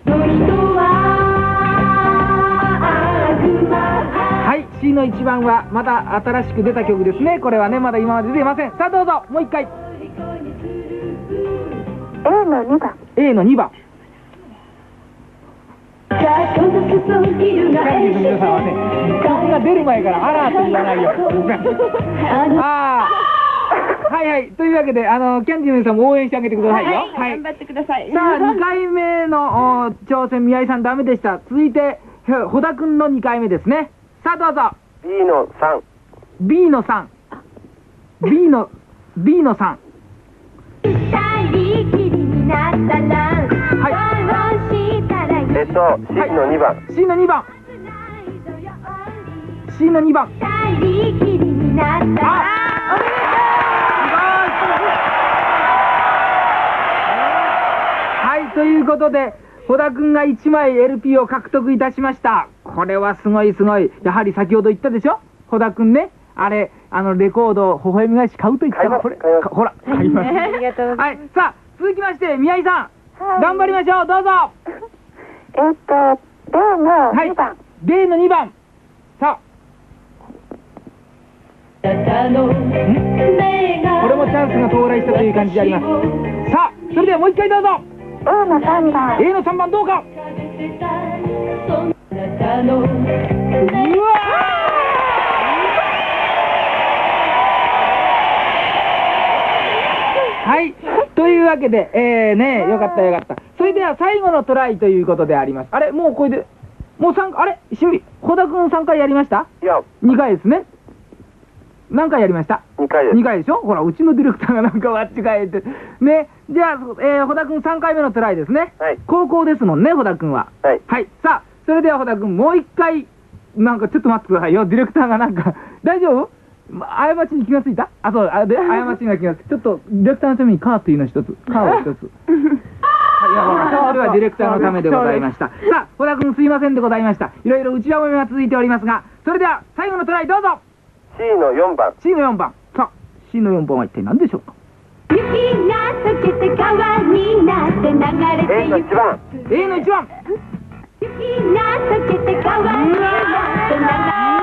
はい、C のいちばんはまた新しく出た曲ですね。これはねまだ今まで出てません。さあどうぞもう一回。
A のにばん。
A のにばん。キャンディーズの皆さんはね、曲が出る前からあらーと言わないよ。ああ、はいはい。というわけで、あの、キャンディーズの皆さんも応援してあげてくださいよ。はい。
頑張ってください。
さあ、にかいめのお挑戦、宮井さんダメでした。続いて、穂田くんのにかいめですね。さあ、どうぞ。
B のさん。
B のさん。B の、B のさん。はい。
えっと、C のにばん。
C のにばん。C のにばん。あ、はい、ということで、穂田くんがいちまい エルピー を獲得いたしました。これはすごいすごい。やはり先ほど言ったでしょ、穂田くんね。あれ、あの、レコード、微笑み返し買うと言ったら、これ、
買います
かほら、買います。
ありがとうございます。
はい、さあ、続きまして、宮井さん、
はい
頑張りましょう、どうぞ。
えー、っと D の
はい
にばん。、
D のにばん。さあ、これもチャンスが到来したという感じであります。さあ、それではもう一回どうぞ。
A のさんばん。
A のさんばんどうか。うわはい、というわけで、えーね、よかったよかった。それでは最後のトライということであります。あれ、もうこれで、もうさん、あれ、しゅり、穂田くんさんかいやりました。
いや、
にかいですね。何回やりました。
にかいです。
にかいでしょ。ほら、うちのディレクターがなんか間違えて。ね。じゃあ、えー、穂田くんさんかいめのトライですね。
はい。
高校ですもんね、穂田くんは。
はい。
はい。さあ、それでは穂田くん、もう一回、なんかちょっと待ってくださいよ。ディレクターがなんか、大丈夫？ま過ちに気がついた？あ、そう、あで、過ちには気がついた。ちょっと、ディレクターのためにカーというの一つ。カーを一つ。 いや、ほら、それはディレクターのためでございました。さあ、小田君すいませんでございました。いろいろ内輪もめが続いておりますが、それでは最後のトライどうぞ。
C のよんばん。
C のよんばん。さあ、C のよんばんは一体何でしょうか。
雪が溶けて川になって流れて
A のいちばん。
A のいちばん。
雪が溶けて川になって流れ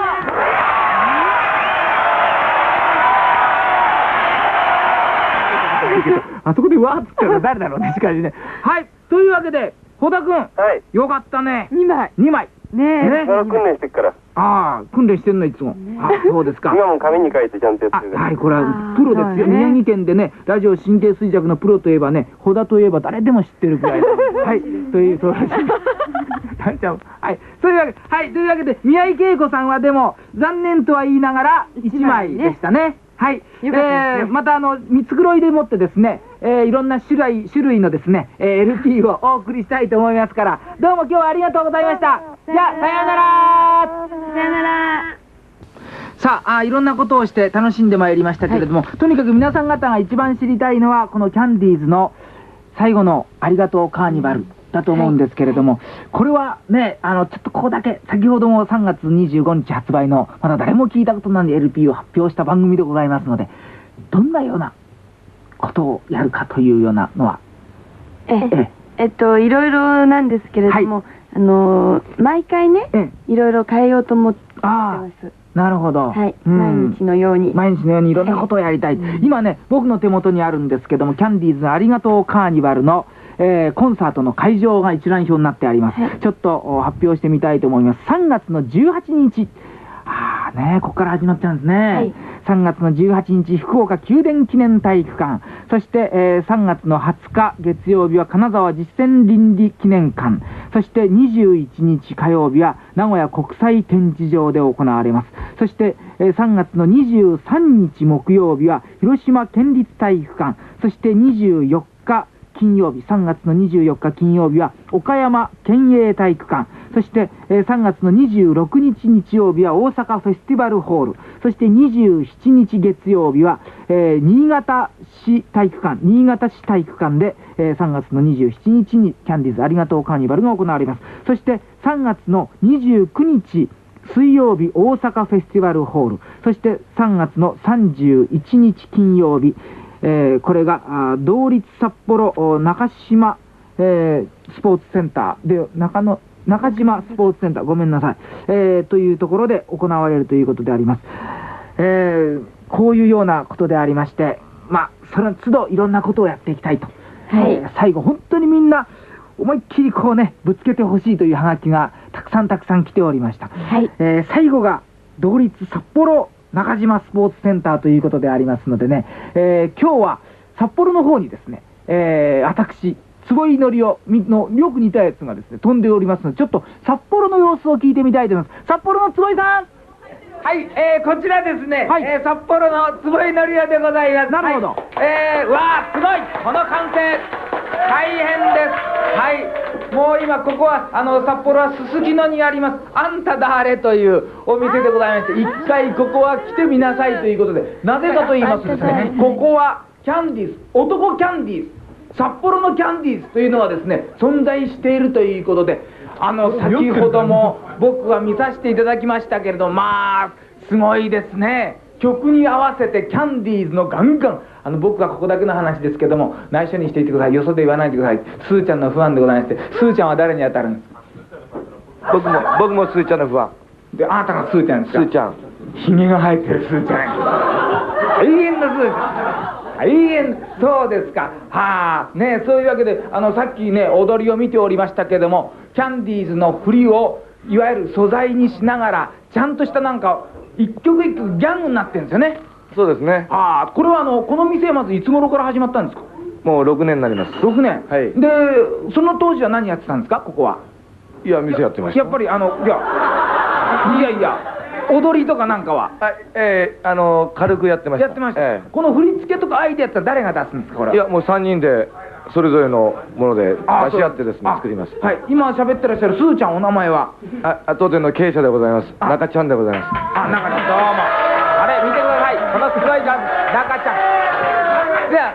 あそこでわーっつったら誰だろうね、しかしね。はい、というわけで、小田君、
はい。
よかったね。
にまい
にまい。
ねえ
ね。
この訓練してっから。
ああ、訓練してんのいつも。あ、そうですか。
今も紙に書いてちゃんとや
あ、
ってる。
はい、これはプロですよ。
そうね
宮城県でね、ラジオ神経衰弱のプロといえばね、小田といえば誰でも知ってるくらい。はい、という、そうです。はい、じゃあはい、そういうわけ、はい、というわけで、宮井恵子さんはでも、残念とは言いながら、いちまいでしたね。はい、え
よかったですね
ー、またあの、三つ黒いでもってですね、えー、いろんな種類、種類のですね、えー、エルピー をお送りしたいと思いますから、どうも今日はありがとうございました。じゃあ、さようなら。
さよなら。
さあ、あいろんなことをして楽しんでまいりましたけれども、とにかく皆さん方が一番知りたいのはこのキャンディーズの最後のありがとうカーニバルだと思うんですけれども、これはね、あのちょっとここだけ先ほどもさんがつにじゅうごにち発売のまだ誰も聞いたことのない エルピー を発表した番組でございますので、どんなようなことをやるかというようなのは、
え
ええ
えっといろいろなんですけれども、あのー毎回ね、
ええ
いろいろ変えようと思って
あ
ます。
あ、なるほど、
はい、
うん
毎日のように。
毎日のようにいろんなことをやりたい、今ね僕の手元にあるんですけども、キャンディーズのありがとうカーニバルの、えーコンサートの会場が一覧表になってあります、
はい
ちょっとお発表してみたいと思います。さんがつのじゅうはちにち、ああね、ここから始まっちゃうんですね、
はい
さんがつのじゅうはちにち福岡宮殿記念体育館、そして、えーさんがつのはつか月曜日は金沢実践倫理記念館、そしてにじゅういちにち火曜日は名古屋国際展示場で行われます。そして、えーさんがつのにじゅうさんにち木曜日は広島県立体育館、そしてにじゅうよっか金曜日、さんがつのにじゅうよっか金曜日は岡山県営体育館、そして、えーさんがつのにじゅうろくにち日曜日は大阪フェスティバルホール、そしてにじゅうしちにち月曜日は、えー新潟市体育館、新潟市体育館で、えーさんがつのにじゅうしちにちにキャンディーズありがとうカーニバルが行われます。そしてさんがつのにじゅうくにち水曜日大阪フェスティバルホール、そしてさんがつのさんじゅういちにち金曜日、えーこれがあー同立札幌お中島、えースポーツセンターで中野中島スポーツセンター、ごめんなさい、えーというところで行われるということであります。えーこういうようなことでありまして、まあその都度いろんなことをやっていきたいと、
はい
えー最後本当にみんな思いっきりこうねぶつけてほしいというハガキがたくさんたくさん来ておりました、
はい
えー最後が同立札幌中島スポーツセンターということでありますのでね、えー今日は札幌の方にですね、えー私坪井のりおのよく似たやつがですね飛んでおりますので、ちょっと札幌の様子を聞いてみたいと思います。札幌の坪井さん。
はい、えー、こちらですね、
はい
えー札幌の坪井のりおでございます。
なるほど
はいえー、わー、すごいこの歓声大変です。はい、もう今ここはあの札幌はすすきのにありますあんただーれというお店でございまして、一回ここは来てみなさいということで、なぜかと言いますとですね、ここはキャンディーズ、男キャンディーズ、札幌のキャンディーズというのがですね存在しているということで、あの先ほども僕は見させていただきましたけれど、まあすごいですね。曲に合わせてキャンディーズのガンガン、あの僕はここだけの話ですけども内緒にしていてください。よそで言わないでください。スーちゃんのファンでございまして、スーちゃんは誰に当たるんですか？
僕も僕もスーちゃんの不安。
であなたがスーちゃんですか？
スーちゃん。
ひげが生えてるスーちゃん、永遠のスーちゃん、永遠、そうですか。はあね、そういうわけであのさっきね踊りを見ておりましたけども、キャンディーズの振りをいわゆる素材にしながらちゃんとしたなんか一曲一曲ギャングになってるんですよね。
そうですね。
ああ、これはあのこの店はまずいつ頃から始まったんですか？
もうろくねんになります。
ろくねん。
はい
でその当時は何やってたんですか、ここは？
いや、店やってました。
やっぱりあのいやいやいや踊りとかなんかは
はい、えー、あの軽くやってました。
やってました、
え
この振り付けとかアイデアって誰が出すんですか、これは？
えいや、もうさんにんでそれぞれのもので
あ
出し合ってですね
あ
作ります。
はい、今喋ってらっしゃるスーちゃん、お名前は？
あ、当店の経営者でございます。
あ
中ちゃんでございます。
あ、中ちゃん、どうも。あれ見てください、このすごいが中ちゃん。であ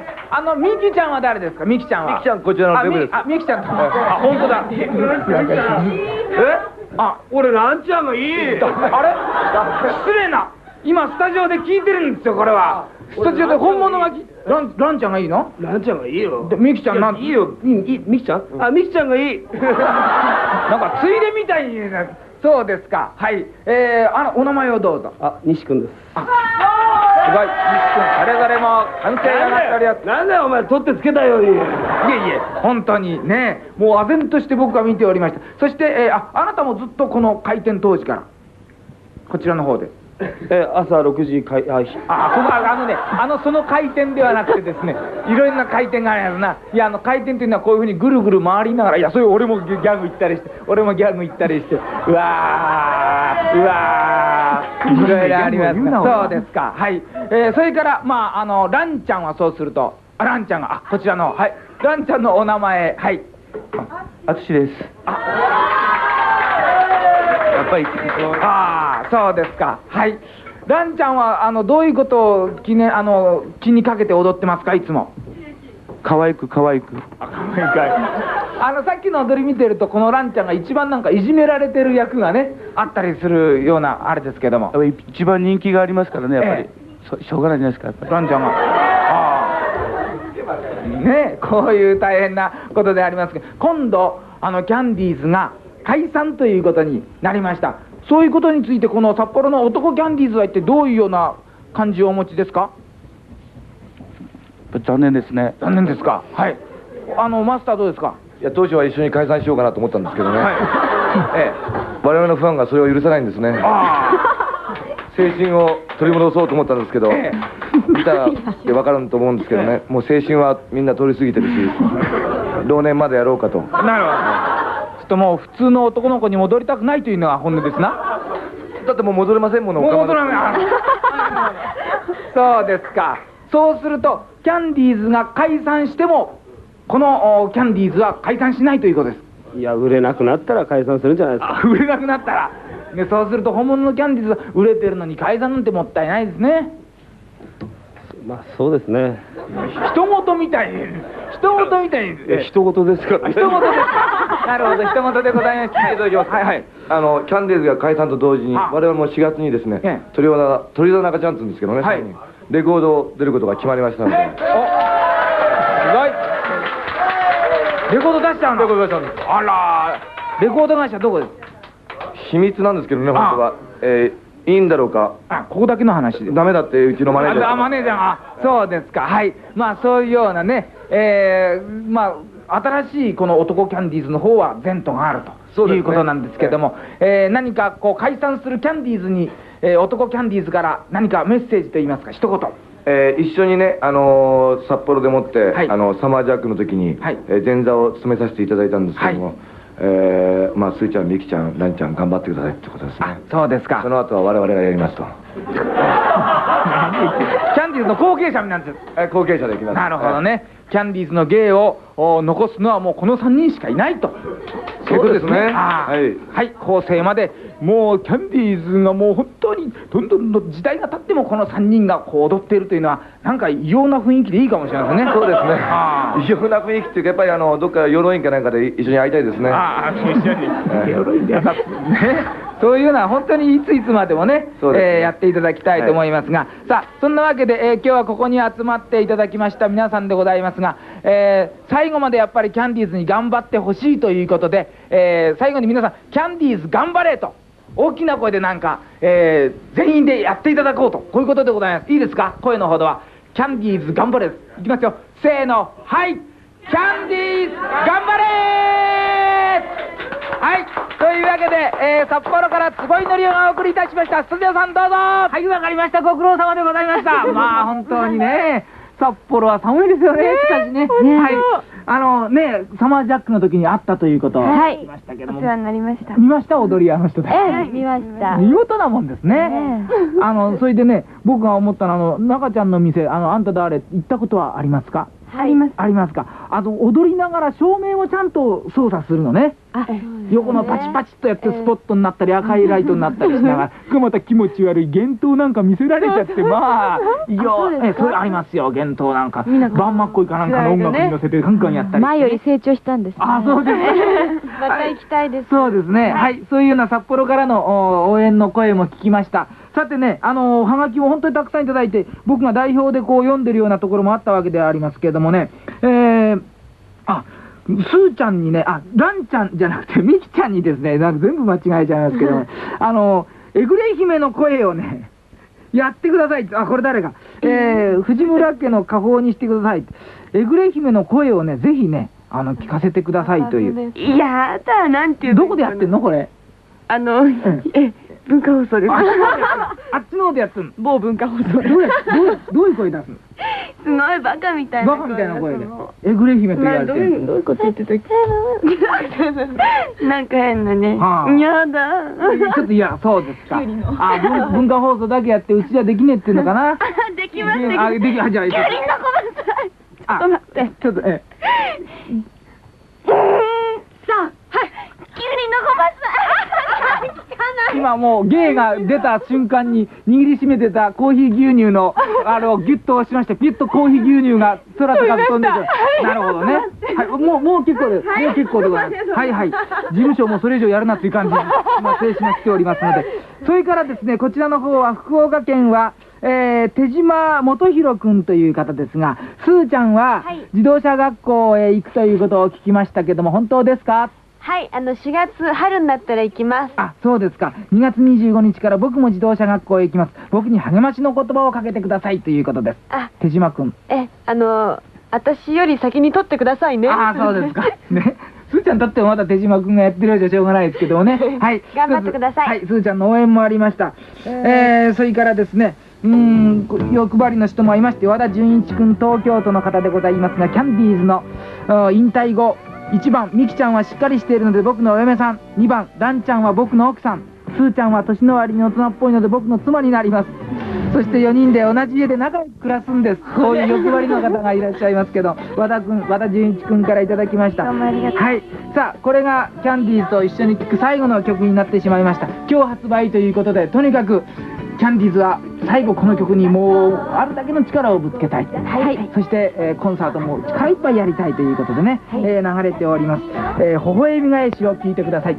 あのミキちゃんは誰ですか？ミキちゃんは。
ミキちゃんこちらのデブです。
あ、ミキちゃん。あ、本当だ。え？あ、
俺ランちゃんがいい。
あれ？失礼な。今スタジオで聞いてるんですよこれは。スタジオで本物がきランランちゃんがいいの？
ランちゃんがいいよ。
でミキちゃんなん
いいよ。いいミキちゃん？あ、ミキちゃんがいい。
なんかついでみたいにね。そうですか。はい。えー、あのお名前をどうぞ。
あ、西君です。
すごい。西君、誰々も完成がなっております。
なんだよお前取ってつけたように。
いえいえ、本当にね、もう唖然として僕は見ておりました。そして、えー、あ、あなたもずっとこの開店当時からこちらの方で。
え、朝ろくじ開あ、
あ、ここはあのね、あのその回転ではなくてですね、いろいろな回転がありますな。いや、あの回転というのはこういうふうにぐるぐる回りながら、いや、そういう俺もギャグ言ったりして、俺もギャグ言ったりして、うわー、うわー、いろいろありますね。そうですか。はい。えー、それからまああのランちゃんはそうすると、あ、ランちゃんが、あ、こちらの、はい、ランちゃんのお名前、はい。
あつしです。
やっぱり、ああ、そうですか。はい。ランちゃんはあのどういうことを気にあの気にかけて踊ってますかいつも？
可愛く可愛く。
あ、可愛いかい。あのさっきの踊り見てるとこのランちゃんが一番なんかいじめられてる役がねあったりするようなあれですけども。
一番人気がありますからねやっぱり。
え
え、しょうがないじゃないですかやっぱり。
ランちゃんが。ああ。ね、こういう大変なことでありますけど、今度あのキャンディーズが解散ということになりました。そういうことについてこの札幌の男キャンディーズは一体どういうような感じをお持ちですか？
残念ですね。
残念ですか。はい。あのマスターどうですか？
いや当初は一緒に解散しようかなと思ったんですけどね、
はい。ええ。
我々のファンがそれを許さないんですね。
あ
青春を取り戻そうと思ったんですけど、
ええ
見たらで分かると思うんですけどね、もう青春はみんな通り過ぎてるし、老年までやろうかと。
あ。なるほど。ちょっともう普通の男の子に戻りたくないというのが本音ですな。
だってもう戻れませんもの。
もう戻らない。あそうですか。そうするとキャンディーズが解散してもこのおキャンディーズは解散しないということです。
いや売れなくなったら解散するんじゃないですか。
あ、売れなくなったら、ね、そうすると本物のキャンディーズは売れてるのに解散なんてもったいないですね。
まあそうですね。
人事みたいに人事みたいに
人事ですからね。
人事ですか。なるほど、人事でございます。はい、いただきます。はいはい。
あのキャンディーズが解散と同時に
あ
我々もしがつにですね、
ええ
鳥肌鳥肌中ちゃんって言うんですけどね、
はい
さんにんレコードを出ることが決まりましたので。
お、すごい。レコード出しちゃうの？
レコード出しちゃうんです。
あら、レコード会社どこです？
秘密なんですけどね本当は、えー、いいんだろうか。
あ、ここだけの話で。
ダメだってうちのマネージャー
あ、マネージャーが。そうですか。はい。まあそういうようなね、えー、まあ新しいこの男キャンディーズの方は前途がある
そうですね
ということなんですけども、えー、何かこう解散するキャンディーズに、えー、男キャンディーズから何かメッセージといいますか一言。
えー一緒にね、あのー札幌でもって、
はい
あのサマージャックの時に、
はい
えー前座を務めさせていただいたんですけども、
はい
えーまあ、スーちゃん、ミキちゃん、ランちゃん頑張ってくださいってことです
あ
ね。、
そうですか。
その後は我々がやりますと。
キャンディーズの後継者なんです。
えー後継者でいきます。
なるほどね。キャンディーズの芸をお残すのはもうこのさんにんしかいないと。
そうですね
あー
はい
はい、後世までもうキャンディーズがもう本当にどんどんどん時代が経ってもこのさんにんがこう踊っているというのはなんか異様な雰囲気でいいかもしれませんね。
そうですね
あー
異様な雰囲気っていうかやっぱりあのどっか養老院かなんかで一緒に会いたいですね。
ああ、一緒に
ええ
鎧でね、そういうのは本当にいついつまでもね、
そうですね
えーやっていただきたいと思いますが、さあそんなわけで、えー今日はここに集まっていただきました皆さんでございますが、えー最後までやっぱりキャンディーズに頑張ってほしいということで、えー最後に皆さんキャンディーズ頑張れと大きな声でなんか、えー全員でやっていただこうと、こういうことでございます。いいですか、声のほどは。キャンディーズ頑張れです。いきますよ、せーの、はい、キャンディーズ頑張れー。はい、というわけで、えー札幌から坪井のりおがお送りいたしました。スタジオさんどうぞ。はい、わかりました。ご苦労様でございました。まあ本当にね、札幌は寒いですよね。しかしね、はい、あのね、サマージャックの時に会ったということを
はい
聞きましたけども、
お世話になりました。
見ました、踊り屋の人たち。
ええ、見ました。
見事なもんですね。あのそれでね、僕が思ったのは、あの中ちゃんの店、あのあんた誰行ったことはありますか？
あります。
ありますか。あと踊りながら照明をちゃんと操作するのね。
横のパチパチっとやってスポットになったり赤いライトになったりしながら、また気持ち悪い幻灯なんか見せられちゃって、まあいやえそれありますよ、幻灯なんかバンマッコイかなんかの音楽に乗せてガンガンやったり、
前より成長したんですね。
あ、そうですね。
また行きたいです。
そうですね。はい、そういうような札幌からのお応援の声も聞きました。さてね、あのー、はがきも本当にたくさんいただいて、僕が代表でこう読んでるようなところもあったわけではありますけれどもね、えー、あ、すーちゃんにね、あ、ランちゃんじゃなくて、みきちゃんにですね、なんか全部間違えちゃいますけど、あのー、えぐれ姫の声をね、やってくださいって、あ、これ誰か、えー、藤村家の家宝にしてくださいって、えぐれ姫の声をね、ぜひね、あの、聞かせてくださいという。
いやだ、なんていう
どこでやってんのこれ。
あの、え、文化放送です。
あっちの方でやってんの。
某文化放送。
どうや、どうや、どういう声出すの。
すごいバカみたいな。
バカみたいな声で。えぐれ姫って言われてる。
どういうこと言ってたっけ。なんか変なね。やだ。
ちょっといや、そうですか。あ、文化放送だけやってうちじゃできねえっていうのかな。
できます。
あ、でき、あ、じゃあ。
キュウリの小松。
あ、
ちょっと待って。
ちょっと、え。
さあ、はい。キュウリの小松。
今もう芸が出た瞬間に握りしめてたコーヒー牛乳のあれをギュッと押しまして、ピュッとコーヒー牛乳が空高く飛んでくる。なるほどね。はい、もうもう結構です。もう結構でございます。はいはい。事務所もそれ以上やるなっていう感じに今静止が来ておりますので、それからですね、こちらの方は福岡県はえー、手島元弘君という方ですが、すーちゃんは自動車学校へ行くということを聞きましたけども、本当ですか？
はい、あのしがつ春になったら行きます。
あ、そうですか。にがつにじゅうごにちから僕も自動車学校へ行きます。僕に励ましの言葉をかけてくださいということです。
あ、
手島君。
え、あの私より先に取ってくださいね。
あ、そうですか。ね。すーちゃんとってもまだ手島君がやってるようじゃしょうがないですけどもね。はい。
頑張ってください。
はい、すーちゃんの応援もありました。えー、それからですね、うーん、欲張りの人もいまして、和田純一君、東京都の方でございますが、キャンディーズの引退後、いちばんみきちゃんはしっかりしているので僕のお嫁さん、にばんランちゃんは僕の奥さん、すーちゃんは年の割に大人っぽいので僕の妻になります。そしてよにんで同じ家で仲良く暮らすんです。こういう欲張りの方がいらっしゃいますけど、和田君、和田純一君からいただきました。
どうもありがとう。
はい。さあ、これがキャンディーズと一緒に聴く最後の曲になってしまいました。今日発売ということで、とにかくキャンディーズは最後この曲にもうあるだけの力をぶつけたい。はい。そして、えー、コンサートも力いっぱいやりたいということでね、はい、えー、流れております。えー、微笑み返しを聴いてください。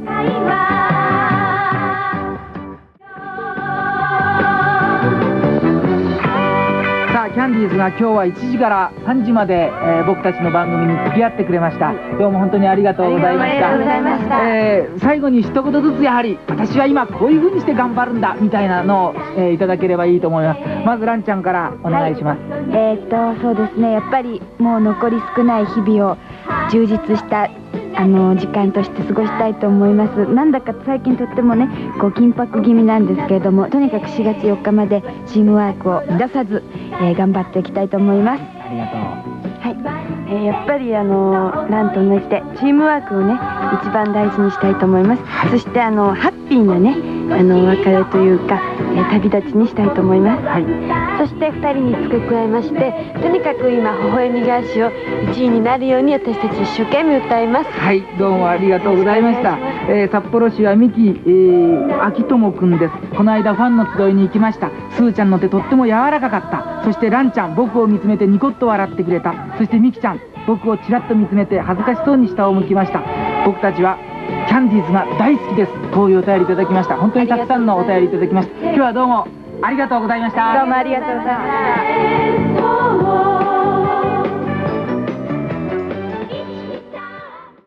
さあ、キャンディーズが今日はいちじからさんじまで、えー、僕たちの番組に付き合ってくれました。どうも本当にありがとうございました。
ありがとうございました。
えー、最後に一言ずつやはり私は今こういう風にして頑張るんだみたいなのを、えー、いただければいいと思います。まずランちゃんからお願いします。
はい、えー、っとそうですね、やっぱりもう残り少ない日々を充実したあの時間として過ごしたいと思います。なんだか最近とってもねこう緊迫気味なんですけれども、とにかくしがつよっかまでチームワークを乱さず、えー、頑張っていきたいと思います。
ありがとう。
はい、えー、やっぱりあのランと同じでチームワークをね一番大事にしたいと思います。はい、そしてあのハッピーなねあの別れというか、えー、旅立ちにしたいと思います。
はい、
そしてふたりに付け加えまして、とにかく今微笑み返しをいちいになるように私たち一生懸命歌います。
はい、どうもありがとうございました。えー、札幌市は三木、えー、秋友くんです。この間ファンの集いに行きました。すーちゃんの手とっても柔らかかった。そしてランちゃん僕を見つめてニコッと笑ってくれた。そしてみきちゃん僕をちらっと見つめて恥ずかしそうに下を向きました。僕たちはキャンディーズが大好きです。こういうお便りいただきました。本当にたくさんのお便りいただきました。今日はどうもありがとうございました。
どうもありがとうございました。